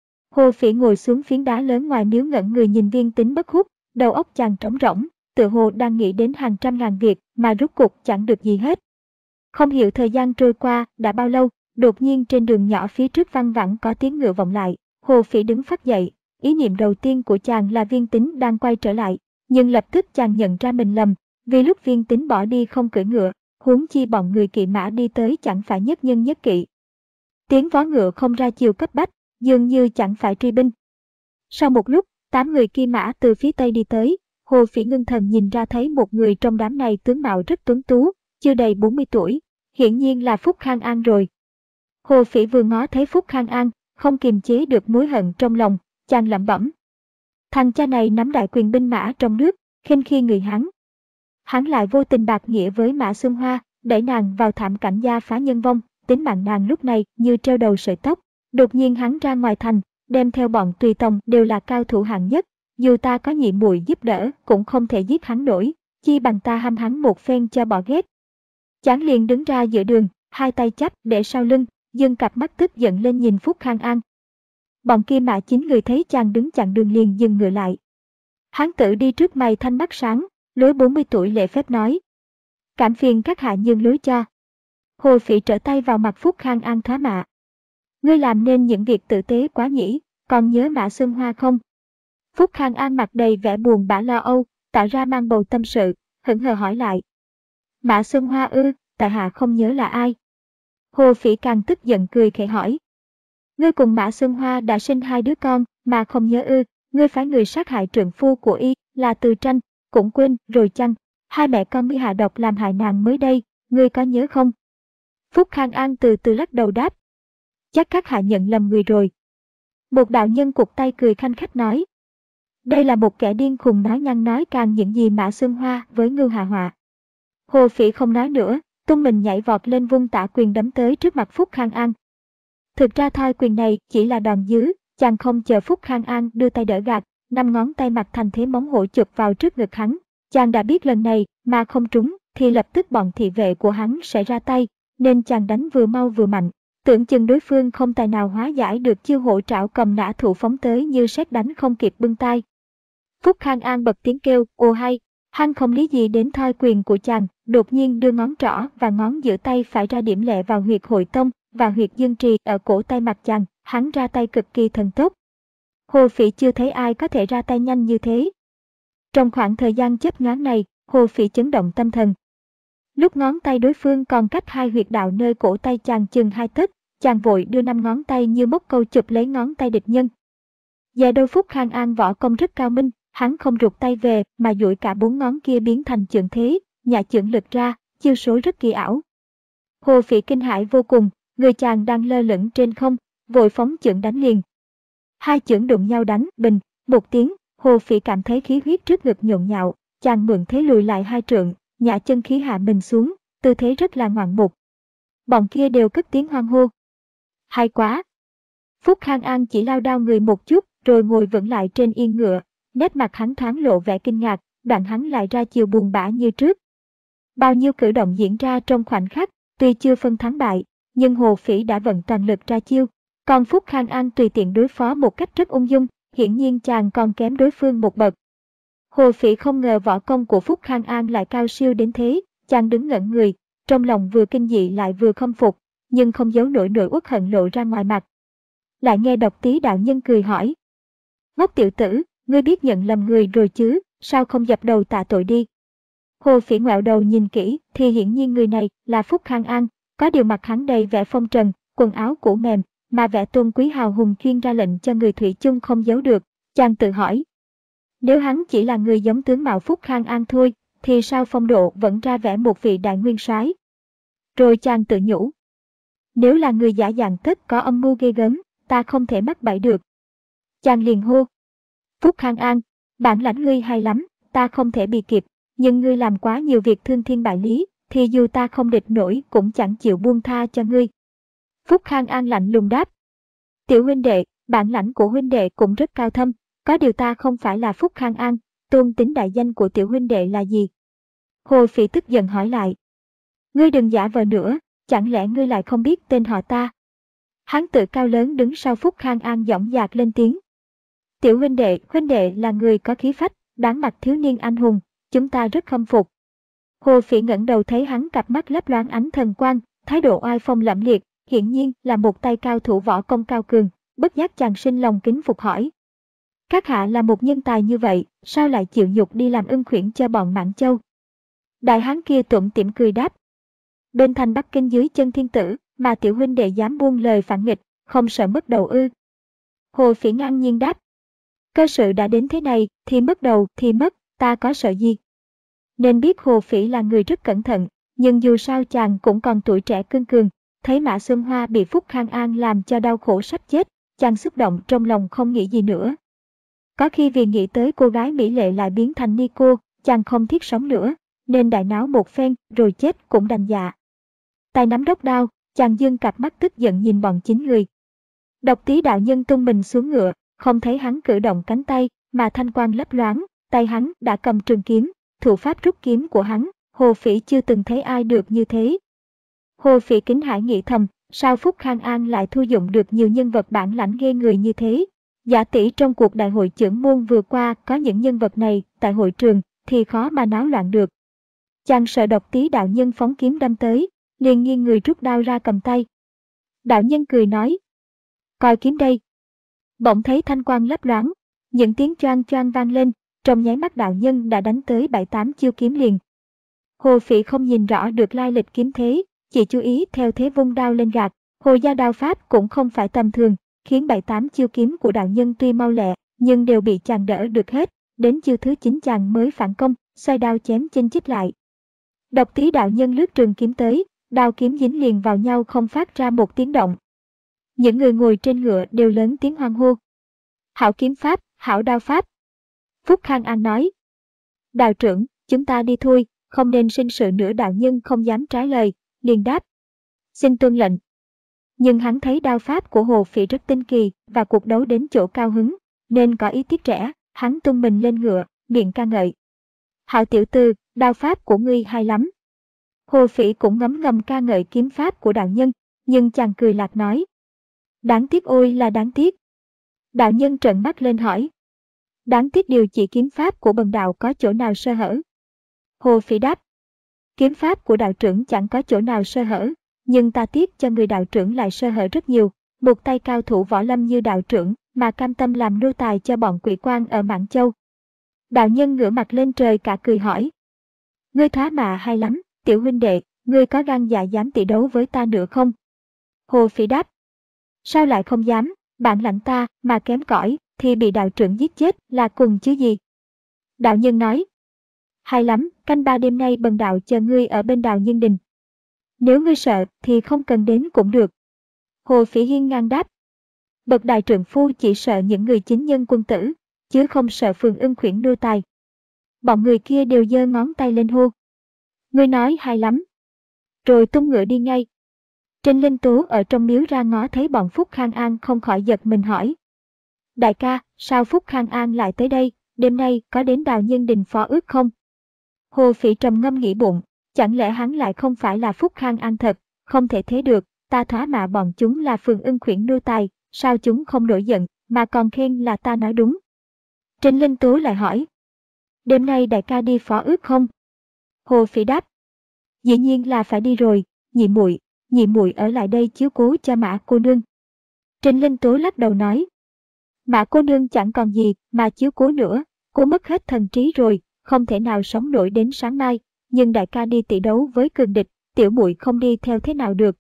Hồ Phỉ ngồi xuống phiến đá lớn ngoài miếu ngẩn người nhìn Viên Tính bất hút, đầu óc chàng trống rỗng, tựa hồ đang nghĩ đến hàng trăm ngàn việc mà rốt cuộc chẳng được gì hết. Không hiểu thời gian trôi qua đã bao lâu, đột nhiên trên đường nhỏ phía trước văng vẳng có tiếng ngựa vọng lại. Hồ Phỉ đứng phắt dậy, ý niệm đầu tiên của chàng là Viên Tính đang quay trở lại, nhưng lập tức chàng nhận ra mình lầm, vì lúc Viên Tính bỏ đi không cưỡi ngựa, huống chi bọn người kỵ mã đi tới chẳng phải nhất nhân nhất kỵ. Tiếng vó ngựa không ra chiều cấp bách, dường như chẳng phải truy binh. Sau một lúc, tám người kia mã từ phía tây đi tới, Hồ Phỉ ngưng thần nhìn ra thấy một người trong đám này tướng mạo rất tuấn tú, chưa đầy bốn mươi tuổi, hiển nhiên là Phúc Khang An rồi. Hồ Phỉ vừa ngó thấy Phúc Khang An, không kiềm chế được mối hận trong lòng, chàng lẩm bẩm. Thằng cha này nắm đại quyền binh mã trong nước, khinh khi người hắn. Hắn lại vô tình bạc nghĩa với Mã Xuân Hoa, đẩy nàng vào thảm cảnh gia phá nhân vong, tính mạng nàng lúc này như treo đầu sợi tóc. Đột nhiên hắn ra ngoài thành, đem theo bọn tùy tòng đều là cao thủ hạng nhất, dù ta có nhị muội giúp đỡ cũng không thể giết hắn nổi, chi bằng ta hăm hắn một phen cho bỏ ghét. Chàng liền đứng ra giữa đường, hai tay chắp để sau lưng, dương cặp mắt tức giận lên nhìn Phúc Khang An. Bọn kia Mã Chính người thấy chàng đứng chặn đường liền dừng ngựa lại. Hán tử đi trước mày thanh mắt sáng, lối bốn mươi tuổi lễ phép nói. Cảm phiền các hạ nhường lối cho. Hồ Phỉ trở tay vào mặt Phúc Khang An thoá mạ. Ngươi làm nên những việc tử tế quá nhỉ, còn nhớ Mã Xuân Hoa không? Phúc Khang An mặt đầy vẻ buồn bã lo âu, tạo ra mang bầu tâm sự, hững hờ hỏi lại. Mã Xuân Hoa ư, tại hạ không nhớ là ai. Hồ Phỉ càng tức giận cười khẽ hỏi. Ngươi cùng Mã Xuân Hoa đã sinh hai đứa con, mà không nhớ ư, ngươi phái người sát hại trượng phu của y, là Từ Tranh, cũng quên rồi chăng, hai mẹ con ngươi hạ độc làm hại nàng mới đây, ngươi có nhớ không? Phúc Khang An từ từ lắc đầu đáp. Chắc các hạ nhận lầm người rồi. Một đạo nhân cụt tay cười khanh khách nói. Đây là một kẻ điên khùng nói nhăng nói càng những gì Mã Xuân Hoa với Ngưu Hà Họa. Hồ Phỉ không nói nữa, tung mình nhảy vọt lên vung tả quyền đấm tới trước mặt Phúc Khang An. Thực ra thoi quyền này chỉ là đòn dứ, chàng không chờ Phúc Khang An đưa tay đỡ gạt, năm ngón tay mặt thành thế móng hổ chụp vào trước ngực hắn. Chàng đã biết lần này mà không trúng thì lập tức bọn thị vệ của hắn sẽ ra tay, nên chàng đánh vừa mau vừa mạnh. Tưởng chừng đối phương không tài nào hóa giải được chiêu hổ trảo cầm nã thủ phóng tới như sét đánh không kịp bưng tay. Phúc Khang An bật tiếng kêu, ô hay, hắn không lý gì đến thoi quyền của chàng, đột nhiên đưa ngón trỏ và ngón giữa tay phải ra điểm lẹ vào huyệt hội tông và huyệt dương trì ở cổ tay mặt chàng, hắn ra tay cực kỳ thần tốc. Hồ Phỉ chưa thấy ai có thể ra tay nhanh như thế. Trong khoảng thời gian chớp nhoáng này, Hồ Phỉ chấn động tâm thần. Lúc ngón tay đối phương còn cách hai huyệt đạo nơi cổ tay chàng chừng hai tấc, chàng vội đưa năm ngón tay như móc câu chụp lấy ngón tay địch nhân. Dè đôi Phúc Khang An võ công rất cao minh, hắn không rụt tay về mà duỗi cả bốn ngón kia biến thành chưởng thế, nhả chưởng lực ra, chiêu số rất kỳ ảo. Hồ Phỉ kinh hãi vô cùng, người chàng đang lơ lửng trên không, vội phóng chưởng đánh liền. Hai chưởng đụng nhau đánh, bình, một tiếng, Hồ Phỉ cảm thấy khí huyết trước ngực nhộn nhạo, chàng mượn thế lùi lại hai trượng, nhả chân khí hạ mình xuống, tư thế rất là ngoạn mục. Bọn kia đều cất tiếng hoan hô. Hay quá! Phúc Khang An chỉ lao đao người một chút, rồi ngồi vững lại trên yên ngựa, nét mặt hắn thoáng lộ vẻ kinh ngạc, đoạn hắn lại ra chiều buồn bã như trước. Bao nhiêu cử động diễn ra trong khoảnh khắc, tuy chưa phân thắng bại, nhưng Hồ Phỉ đã vận toàn lực ra chiêu, còn Phúc Khang An tùy tiện đối phó một cách rất ung dung, hiển nhiên chàng còn kém đối phương một bậc. Hồ Phỉ không ngờ võ công của Phúc Khang An lại cao siêu đến thế, chàng đứng ngẩn người, trong lòng vừa kinh dị lại vừa khâm phục, nhưng không giấu nổi nỗi uất hận lộ ra ngoài mặt. Lại nghe Độc Tý đạo nhân cười hỏi. Ngốc tiểu tử, ngươi biết nhận lầm người rồi chứ, sao không dập đầu tạ tội đi? Hồ Phỉ ngoẹo đầu nhìn kỹ thì hiển nhiên người này là Phúc Khang An, có điều mặt hắn đầy vẻ phong trần, quần áo cũ mềm, mà vẻ tôn quý hào hùng chuyên ra lệnh cho người thủy chung không giấu được. Chàng tự hỏi, nếu hắn chỉ là người giống tướng mạo Phúc Khang An thôi, thì sao phong độ vẫn ra vẻ một vị đại nguyên soái? Rồi chàng tự nhủ, nếu là người giả dạng tất có âm mưu ghê gớm, ta không thể mắc bẫy được. Chàng liền hô, Phúc Khang An, bản lãnh ngươi hay lắm, ta không thể bị kịp, nhưng ngươi làm quá nhiều việc thương thiên bại lý, thì dù ta không địch nổi cũng chẳng chịu buông tha cho ngươi. Phúc Khang An lạnh lùng đáp, tiểu huynh đệ, bản lãnh của huynh đệ cũng rất cao thâm, có điều ta không phải là Phúc Khang An, tôn tính đại danh của tiểu huynh đệ là gì? Hồ Phỉ tức giận hỏi lại, ngươi đừng giả vờ nữa, chẳng lẽ ngươi lại không biết tên họ ta? Hán tử cao lớn đứng sau Phúc Khang An dõng dạc lên tiếng, tiểu huynh đệ, huynh đệ là người có khí phách, đáng mặt thiếu niên anh hùng, chúng ta rất khâm phục. Hồ Phỉ ngẩng đầu thấy hắn cặp mắt lấp loáng ánh thần quang, thái độ oai phong lẫm liệt, hiển nhiên là một tay cao thủ võ công cao cường, bất giác chàng sinh lòng kính phục hỏi. Các hạ là một nhân tài như vậy, sao lại chịu nhục đi làm ưng khuyển cho bọn Mãn Châu? Đại hán kia tủm tỉm cười đáp. Bên thành Bắc Kinh dưới chân thiên tử, mà tiểu huynh đệ dám buông lời phản nghịch, không sợ mất đầu ư? Hồ Phỉ ngang nhiên đáp. Cơ sự đã đến thế này, thì mất đầu thì mất, ta có sợ gì? Nên biết Hồ Phỉ là người rất cẩn thận, nhưng dù sao chàng cũng còn tuổi trẻ cương cường, thấy Mã Xuân Hoa bị Phúc Khang An làm cho đau khổ sắp chết, chàng xúc động trong lòng không nghĩ gì nữa. Có khi vì nghĩ tới cô gái mỹ lệ lại biến thành ni cô, chàng không thiết sống nữa, nên đại náo một phen rồi chết cũng đành dạ. Tay nắm đốc đao, chàng dương cặp mắt tức giận nhìn bọn chín người. Độc Tý đạo nhân tung mình xuống ngựa, không thấy hắn cử động cánh tay, mà thanh quang lấp loáng, tay hắn đã cầm trường kiếm, thủ pháp rút kiếm của hắn, Hồ Phỉ chưa từng thấy ai được như thế. Hồ Phỉ kính hãi nghĩ thầm, sao Phúc Khang An lại thu dụng được nhiều nhân vật bản lãnh ghê người như thế? Giả tỷ trong cuộc đại hội chưởng môn vừa qua có những nhân vật này tại hội trường thì khó mà náo loạn được. Chàng sợ Độc Tý đạo nhân phóng kiếm đâm tới, liền nghiêng người rút đao ra cầm tay. Đạo nhân cười nói, coi kiếm đây. Bỗng thấy thanh quang lấp loáng, những tiếng choang choang vang lên, trong nháy mắt đạo nhân đã đánh tới bảy tám chiêu kiếm liền. Hồ Phỉ không nhìn rõ được lai lịch kiếm thế, chỉ chú ý theo thế vung đao lên gạt. Hồ gia đao pháp cũng không phải tầm thường, khiến bảy tám chiêu kiếm của đạo nhân tuy mau lẹ, nhưng đều bị chàng đỡ được hết. Đến chiêu thứ chín chàng mới phản công, xoay đao chém chinh chích lại. Độc Tý đạo nhân lướt trường kiếm tới, đao kiếm dính liền vào nhau không phát ra một tiếng động. Những người ngồi trên ngựa đều lớn tiếng hoan hô. Hảo kiếm pháp, hảo đao pháp. Phúc Khang An nói, đạo trưởng, chúng ta đi thôi, không nên sinh sự nữa. Đạo nhân không dám trái lời, liền đáp, xin tuân lệnh. Nhưng hắn thấy đao pháp của Hồ Phỉ rất tinh kỳ và cuộc đấu đến chỗ cao hứng, nên có ý tiếc rẻ, hắn tung mình lên ngựa, miệng ca ngợi. Hảo tiểu tư, đao pháp của ngươi hay lắm. Hồ Phỉ cũng ngấm ngầm ca ngợi kiếm pháp của đạo nhân, nhưng chàng cười lạc nói, đáng tiếc ôi là đáng tiếc. Đạo nhân trợn mắt lên hỏi, đáng tiếc điều chỉ kiếm pháp của bần đạo có chỗ nào sơ hở? Hồ Phỉ đáp, kiếm pháp của đạo trưởng chẳng có chỗ nào sơ hở, nhưng ta tiếc cho người đạo trưởng lại sơ hở rất nhiều. Một tay cao thủ võ lâm như đạo trưởng mà cam tâm làm nô tài cho bọn quỷ quan ở Mãn Châu. Đạo nhân ngửa mặt lên trời cả cười hỏi, ngươi thoá mạ hay lắm, tiểu huynh đệ, ngươi có gan dạ dám tỷ đấu với ta nữa không? Hồ Phỉ đáp, sao lại không dám, bản lãnh ta mà kém cỏi thì bị đạo trưởng giết chết là cùng chứ gì. Đạo nhân nói, hay lắm, canh ba đêm nay bần đạo chờ ngươi ở bên Đào Nhân Đình. Nếu ngươi sợ thì không cần đến cũng được. Hồ Phỉ hiên ngang đáp, bậc đại trượng phu chỉ sợ những người chính nhân quân tử, chứ không sợ phường ưng khuyển nô tài. Bọn người kia đều giơ ngón tay lên hô, ngươi nói hay lắm. Rồi tung ngựa đi ngay. Trên Linh Tú ở trong miếu ra ngó thấy bọn Phúc Khang An không khỏi giật mình hỏi, đại ca, sao Phúc Khang An lại tới đây, đêm nay có đến Đào Nhân Đình phó ước không? Hồ Phỉ trầm ngâm nghĩ bụng, chẳng lẽ hắn lại không phải là Phúc Khang An thật? Không thể thế được, ta thoá mạ bọn chúng là phường ưng khuyển nô tài, sao chúng không nổi giận, mà còn khen là ta nói đúng. Trên Linh Tú lại hỏi, đêm nay đại ca đi phó ước không? Hồ Phỉ đáp, dĩ nhiên là phải đi rồi, nhị muội, nhị muội ở lại đây chiếu cố cho Mã cô nương. Trên Linh Tú lắc đầu nói, Mã cô nương chẳng còn gì mà chiếu cố nữa, cô mất hết thần trí rồi, không thể nào sống nổi đến sáng mai, nhưng đại ca đi tỷ đấu với cường địch, tiểu muội không đi theo thế nào được.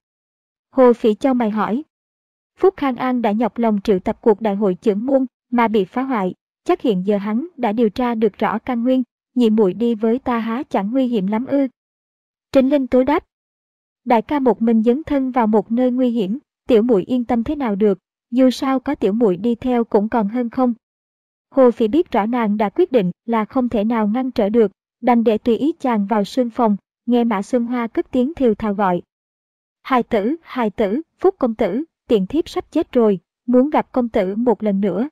Hồ Phỉ chau mày hỏi, Phúc Khang An đã nhọc lòng triệu tập cuộc đại hội chưởng môn mà bị phá hoại, chắc hiện giờ hắn đã điều tra được rõ căn nguyên, nhị muội đi với ta há chẳng nguy hiểm lắm ư? Trịnh Linh Tố đáp, đại ca một mình dấn thân vào một nơi nguy hiểm, tiểu muội yên tâm thế nào được, dù sao có tiểu muội đi theo cũng còn hơn không. Hồ Phỉ biết rõ nàng đã quyết định là không thể nào ngăn trở được, đành để tùy ý chàng vào sương phòng, nghe Mã Xuân Hoa cất tiếng thều thào gọi. Hài tử, hài tử, Phúc công tử, tiện thiếp sắp chết rồi, muốn gặp công tử một lần nữa.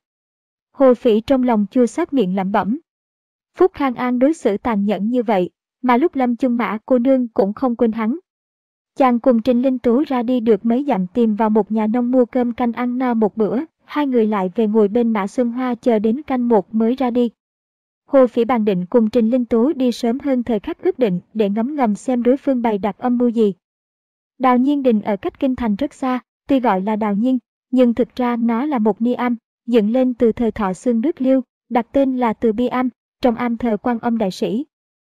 Hồ Phỉ trong lòng chua xót miệng lẩm bẩm. Phúc Khang An đối xử tàn nhẫn như vậy, mà lúc lâm chung Mã cô nương cũng không quên hắn. Chàng cùng Trình Linh Tú ra đi được mấy dặm tìm vào một nhà nông mua cơm canh ăn no một bữa, hai người lại về ngồi bên Mã Xuân Hoa chờ đến canh một mới ra đi. Hồ Phỉ bàn định cùng Trình Linh Tú đi sớm hơn thời khắc ước định để ngấm ngầm xem đối phương bày đặt âm mưu gì. Đào Nhiên Đình ở cách kinh thành rất xa, tuy gọi là Đào Nhiên, nhưng thực ra nó là một ni am, dựng lên từ thời Thọ Xương nước Liêu, đặt tên là Từ Bi Am, trong am thờ Quan Âm đại sĩ.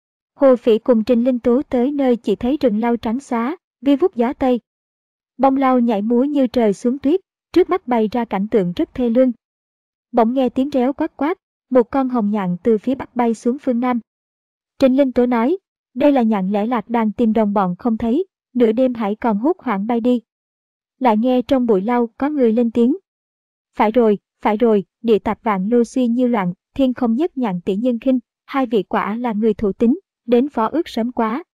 Hồ Phỉ cùng Trình Linh Tú tới nơi chỉ thấy rừng lau trắng xóa, vi vút gió tây. Bông lau nhảy múa như trời xuống tuyết, trước mắt bày ra cảnh tượng rất thê lương. Bỗng nghe tiếng réo quát quát, một con hồng nhạn từ phía bắc bay xuống phương nam. Trình Linh Tú nói, đây là nhạn lẻ lạc đang tìm đồng bọn không thấy, nửa đêm hãy còn hốt hoảng bay đi, Lại nghe trong bụi lau có người lên tiếng. Phải rồi, phải rồi, địa tạp vạn lô suy như loạn, thiên không nhất nhạn tỷ nhân khinh, hai vị quả là người thủ tín, đến phó ước sớm quá.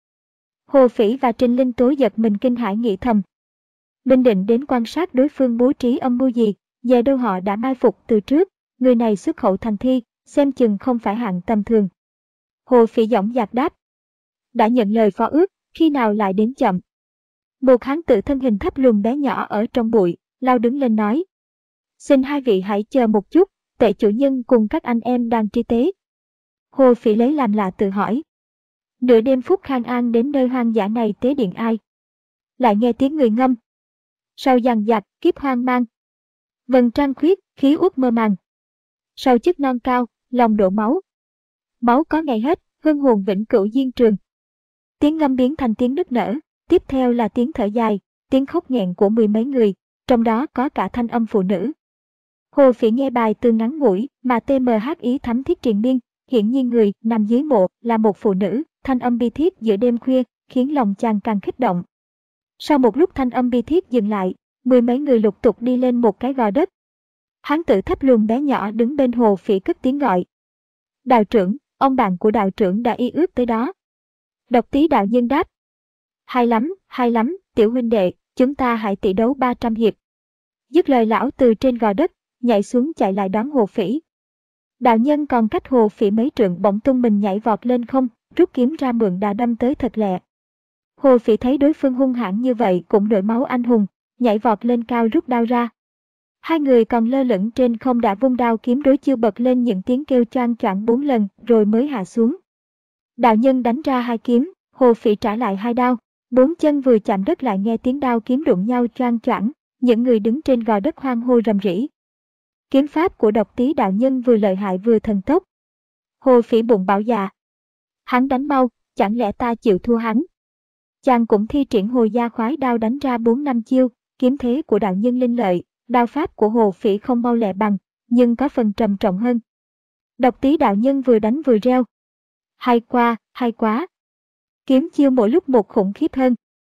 Hồ Phỉ và Trình Linh Tố giật mình kinh hãi nghĩ thầm. Minh định đến quan sát đối phương bố trí âm mưu gì, về đâu họ đã mai phục từ trước, người này xuất khẩu thành thi, xem chừng không phải hạng tầm thường. Hồ Phỉ dõng dạc đáp. Đã nhận lời phó ước, khi nào lại đến chậm. Một hán tử thân hình thấp lùn bé nhỏ ở trong bụi, lao đứng lên nói. Xin hai vị hãy chờ một chút, tệ chủ nhân cùng các anh em đang tri tế. Hồ Phỉ lấy làm lạ tự hỏi. Nửa đêm Phúc Khang An đến nơi hoang dã này tế điện ai? Lại nghe tiếng người ngâm. Sau dằn dặt, kiếp hoang mang. Vầng trăng khuyết, khí uất mơ màng. Sau chức non cao, lòng đổ máu. Máu có ngày hết, hương hồn vĩnh cửu diên trường. Tiếng ngâm biến thành tiếng nức nở, tiếp theo là tiếng thở dài, tiếng khóc nghẹn của mười mấy người, trong đó có cả thanh âm phụ nữ. Hồ Phỉ nghe bài từ ngắn ngủi mà tê em hát ý thắm thiết triền miên, hiển nhiên người nằm dưới mộ là một phụ nữ, thanh âm bi thiết giữa đêm khuya, khiến lòng chàng càng kích động. Sau một lúc thanh âm bi thiết dừng lại, mười mấy người lục tục đi lên một cái gò đất. Hán tử thấp lùn bé nhỏ đứng bên Hồ Phỉ cất tiếng gọi. Đạo trưởng, ông bạn của đạo trưởng đã y ước tới đó. Độc Tý đạo nhân đáp. Hay lắm, hay lắm, tiểu huynh đệ, chúng ta hãy tỷ đấu ba trăm hiệp. Dứt lời lão từ trên gò đất, nhảy xuống chạy lại đón Hồ Phỉ. Đạo nhân còn cách Hồ Phỉ mấy trượng bỗng tung mình nhảy vọt lên không, rút kiếm ra mượn đà đâm tới thật lẹ. Hồ Phỉ thấy đối phương hung hãn như vậy cũng nổi máu anh hùng, nhảy vọt lên cao rút đao ra. Hai người còn lơ lửng trên không đã vung đao kiếm đối chiêu bật lên những tiếng kêu choang choạng bốn lần rồi mới hạ xuống. Đạo nhân đánh ra hai kiếm, Hồ Phỉ trả lại hai đao, bốn chân vừa chạm đất lại nghe tiếng đao kiếm đụng nhau choang choạng, những người đứng trên gò đất hoang hô rầm rĩ. Kiếm pháp của Độc Tý đạo nhân vừa lợi hại vừa thần tốc. Hồ Phỉ bụng bảo dạ. Hắn đánh mau, chẳng lẽ ta chịu thua hắn? Chàng cũng thi triển Hồ Gia Khoái đao đánh ra bốn năm chiêu, kiếm thế của đạo nhân linh lợi, đao pháp của Hồ Phỉ không mau lẹ bằng, nhưng có phần trầm trọng hơn. Độc Tý đạo nhân vừa đánh vừa reo. Hay quá, hay quá. Kiếm chiêu mỗi lúc một khủng khiếp hơn.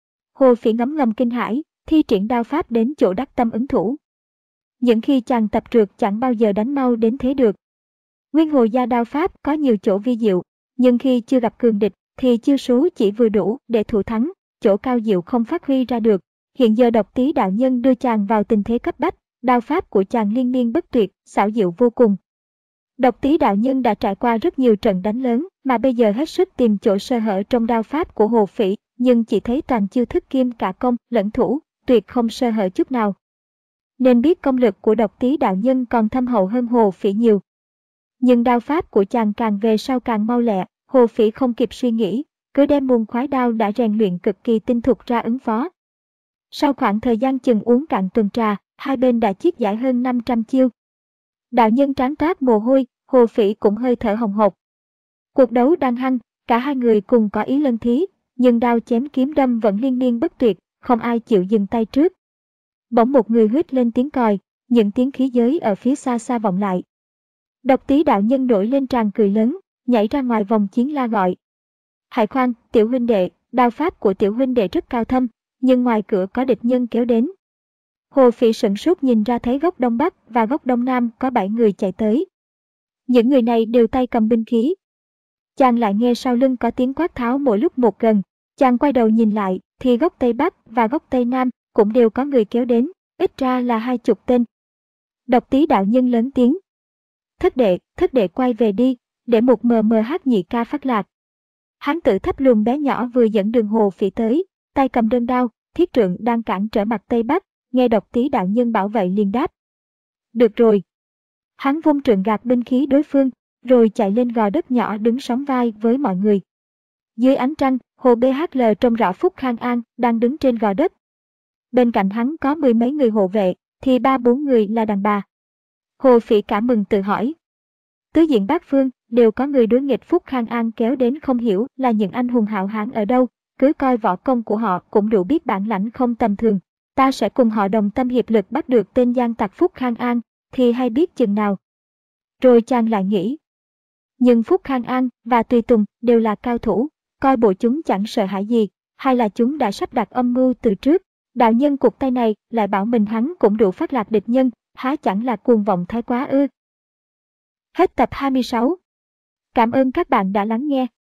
Hồ Phỉ ngấm ngầm kinh hãi, thi triển đao pháp đến chỗ đắc tâm ứng thủ. Những khi chàng tập trượt chẳng bao giờ đánh mau đến thế được. Nguyên Hồ Gia đao pháp có nhiều chỗ vi diệu, nhưng khi chưa gặp cường địch thì chiêu số chỉ vừa đủ để thủ thắng, chỗ cao diệu không phát huy ra được. Hiện giờ Độc Tý đạo nhân đưa chàng vào tình thế cấp bách, đao pháp của chàng liên miên bất tuyệt, xảo diệu vô cùng. Độc Tý đạo nhân đã trải qua rất nhiều trận đánh lớn, mà bây giờ hết sức tìm chỗ sơ hở trong đao pháp của Hồ Phỉ, nhưng chỉ thấy toàn chiêu thức kim cả công lẫn thủ, tuyệt không sơ hở chút nào. Nên biết công lực của Độc Tý đạo nhân còn thâm hậu hơn Hồ Phỉ nhiều. Nhưng đao pháp của chàng càng về sau càng mau lẹ, Hồ Phỉ không kịp suy nghĩ, cứ đem môn khoái đao đã rèn luyện cực kỳ tinh thục ra ứng phó. Sau khoảng thời gian chừng uống cạn tuần trà, hai bên đã chiết giải hơn năm trăm chiêu. Đạo nhân trán toát mồ hôi, Hồ Phỉ cũng hơi thở hồng hộc. Cuộc đấu đang hăng, cả hai người cùng có ý lân thí, nhưng đao chém kiếm đâm vẫn liên miên bất tuyệt, không ai chịu dừng tay trước. Bỗng một người huýt lên tiếng còi, những tiếng khí giới ở phía xa xa vọng lại. Độc Tý đạo nhân nổi lên tràn cười lớn, nhảy ra ngoài vòng chiến la gọi. Hãy khoan, tiểu huynh đệ, đao pháp của tiểu huynh đệ rất cao thâm, nhưng ngoài cửa có địch nhân kéo đến. Hồ Phỉ sửng sốt nhìn ra thấy góc đông bắc và góc đông nam có bảy người chạy tới. Những người này đều tay cầm binh khí. Chàng lại nghe sau lưng có tiếng quát tháo mỗi lúc một gần, chàng quay đầu nhìn lại thì góc tây bắc và góc tây nam cũng đều có người kéo đến, ít ra là hai chục tên. Độc Tý đạo nhân lớn tiếng. Thất đệ, thất đệ quay về đi, để một mờ mờ hát nhị ca phát lạc. Hán tử thấp lùn bé nhỏ vừa dẫn đường Hồ Phỉ tới, tay cầm đơn đao, thiết trượng đang cản trở mặt tây bắc, nghe Độc Tý đạo nhân bảo vậy liền đáp. Được rồi. Hắn vung trượng gạt binh khí đối phương, rồi chạy lên gò đất nhỏ đứng sóng vai với mọi người. Dưới ánh trăng, Hồ bê hát lờ trông rõ Phúc Khang An đang đứng trên gò đất. Bên cạnh hắn có mười mấy người hộ vệ, thì ba bốn người là đàn bà. Hồ Phỉ cả mừng tự hỏi. Tứ diện bát phương đều có người đối nghịch Phúc Khang An kéo đến, không hiểu là những anh hùng hào hán ở đâu, cứ coi võ công của họ cũng đủ biết bản lãnh không tầm thường. Ta sẽ cùng họ đồng tâm hiệp lực bắt được tên gian tặc Phúc Khang An, thì hay biết chừng nào. Rồi chàng lại nghĩ. Nhưng Phúc Khang An và Tùy Tùng đều là cao thủ, coi bộ chúng chẳng sợ hãi gì, hay là chúng đã sắp đặt âm mưu từ trước, Đạo nhân cụt tay này lại bảo mình hắn cũng đủ phát lạc địch nhân, há chẳng là cuồng vọng thái quá ư. Hết tập hai mươi sáu. Cảm ơn các bạn đã lắng nghe.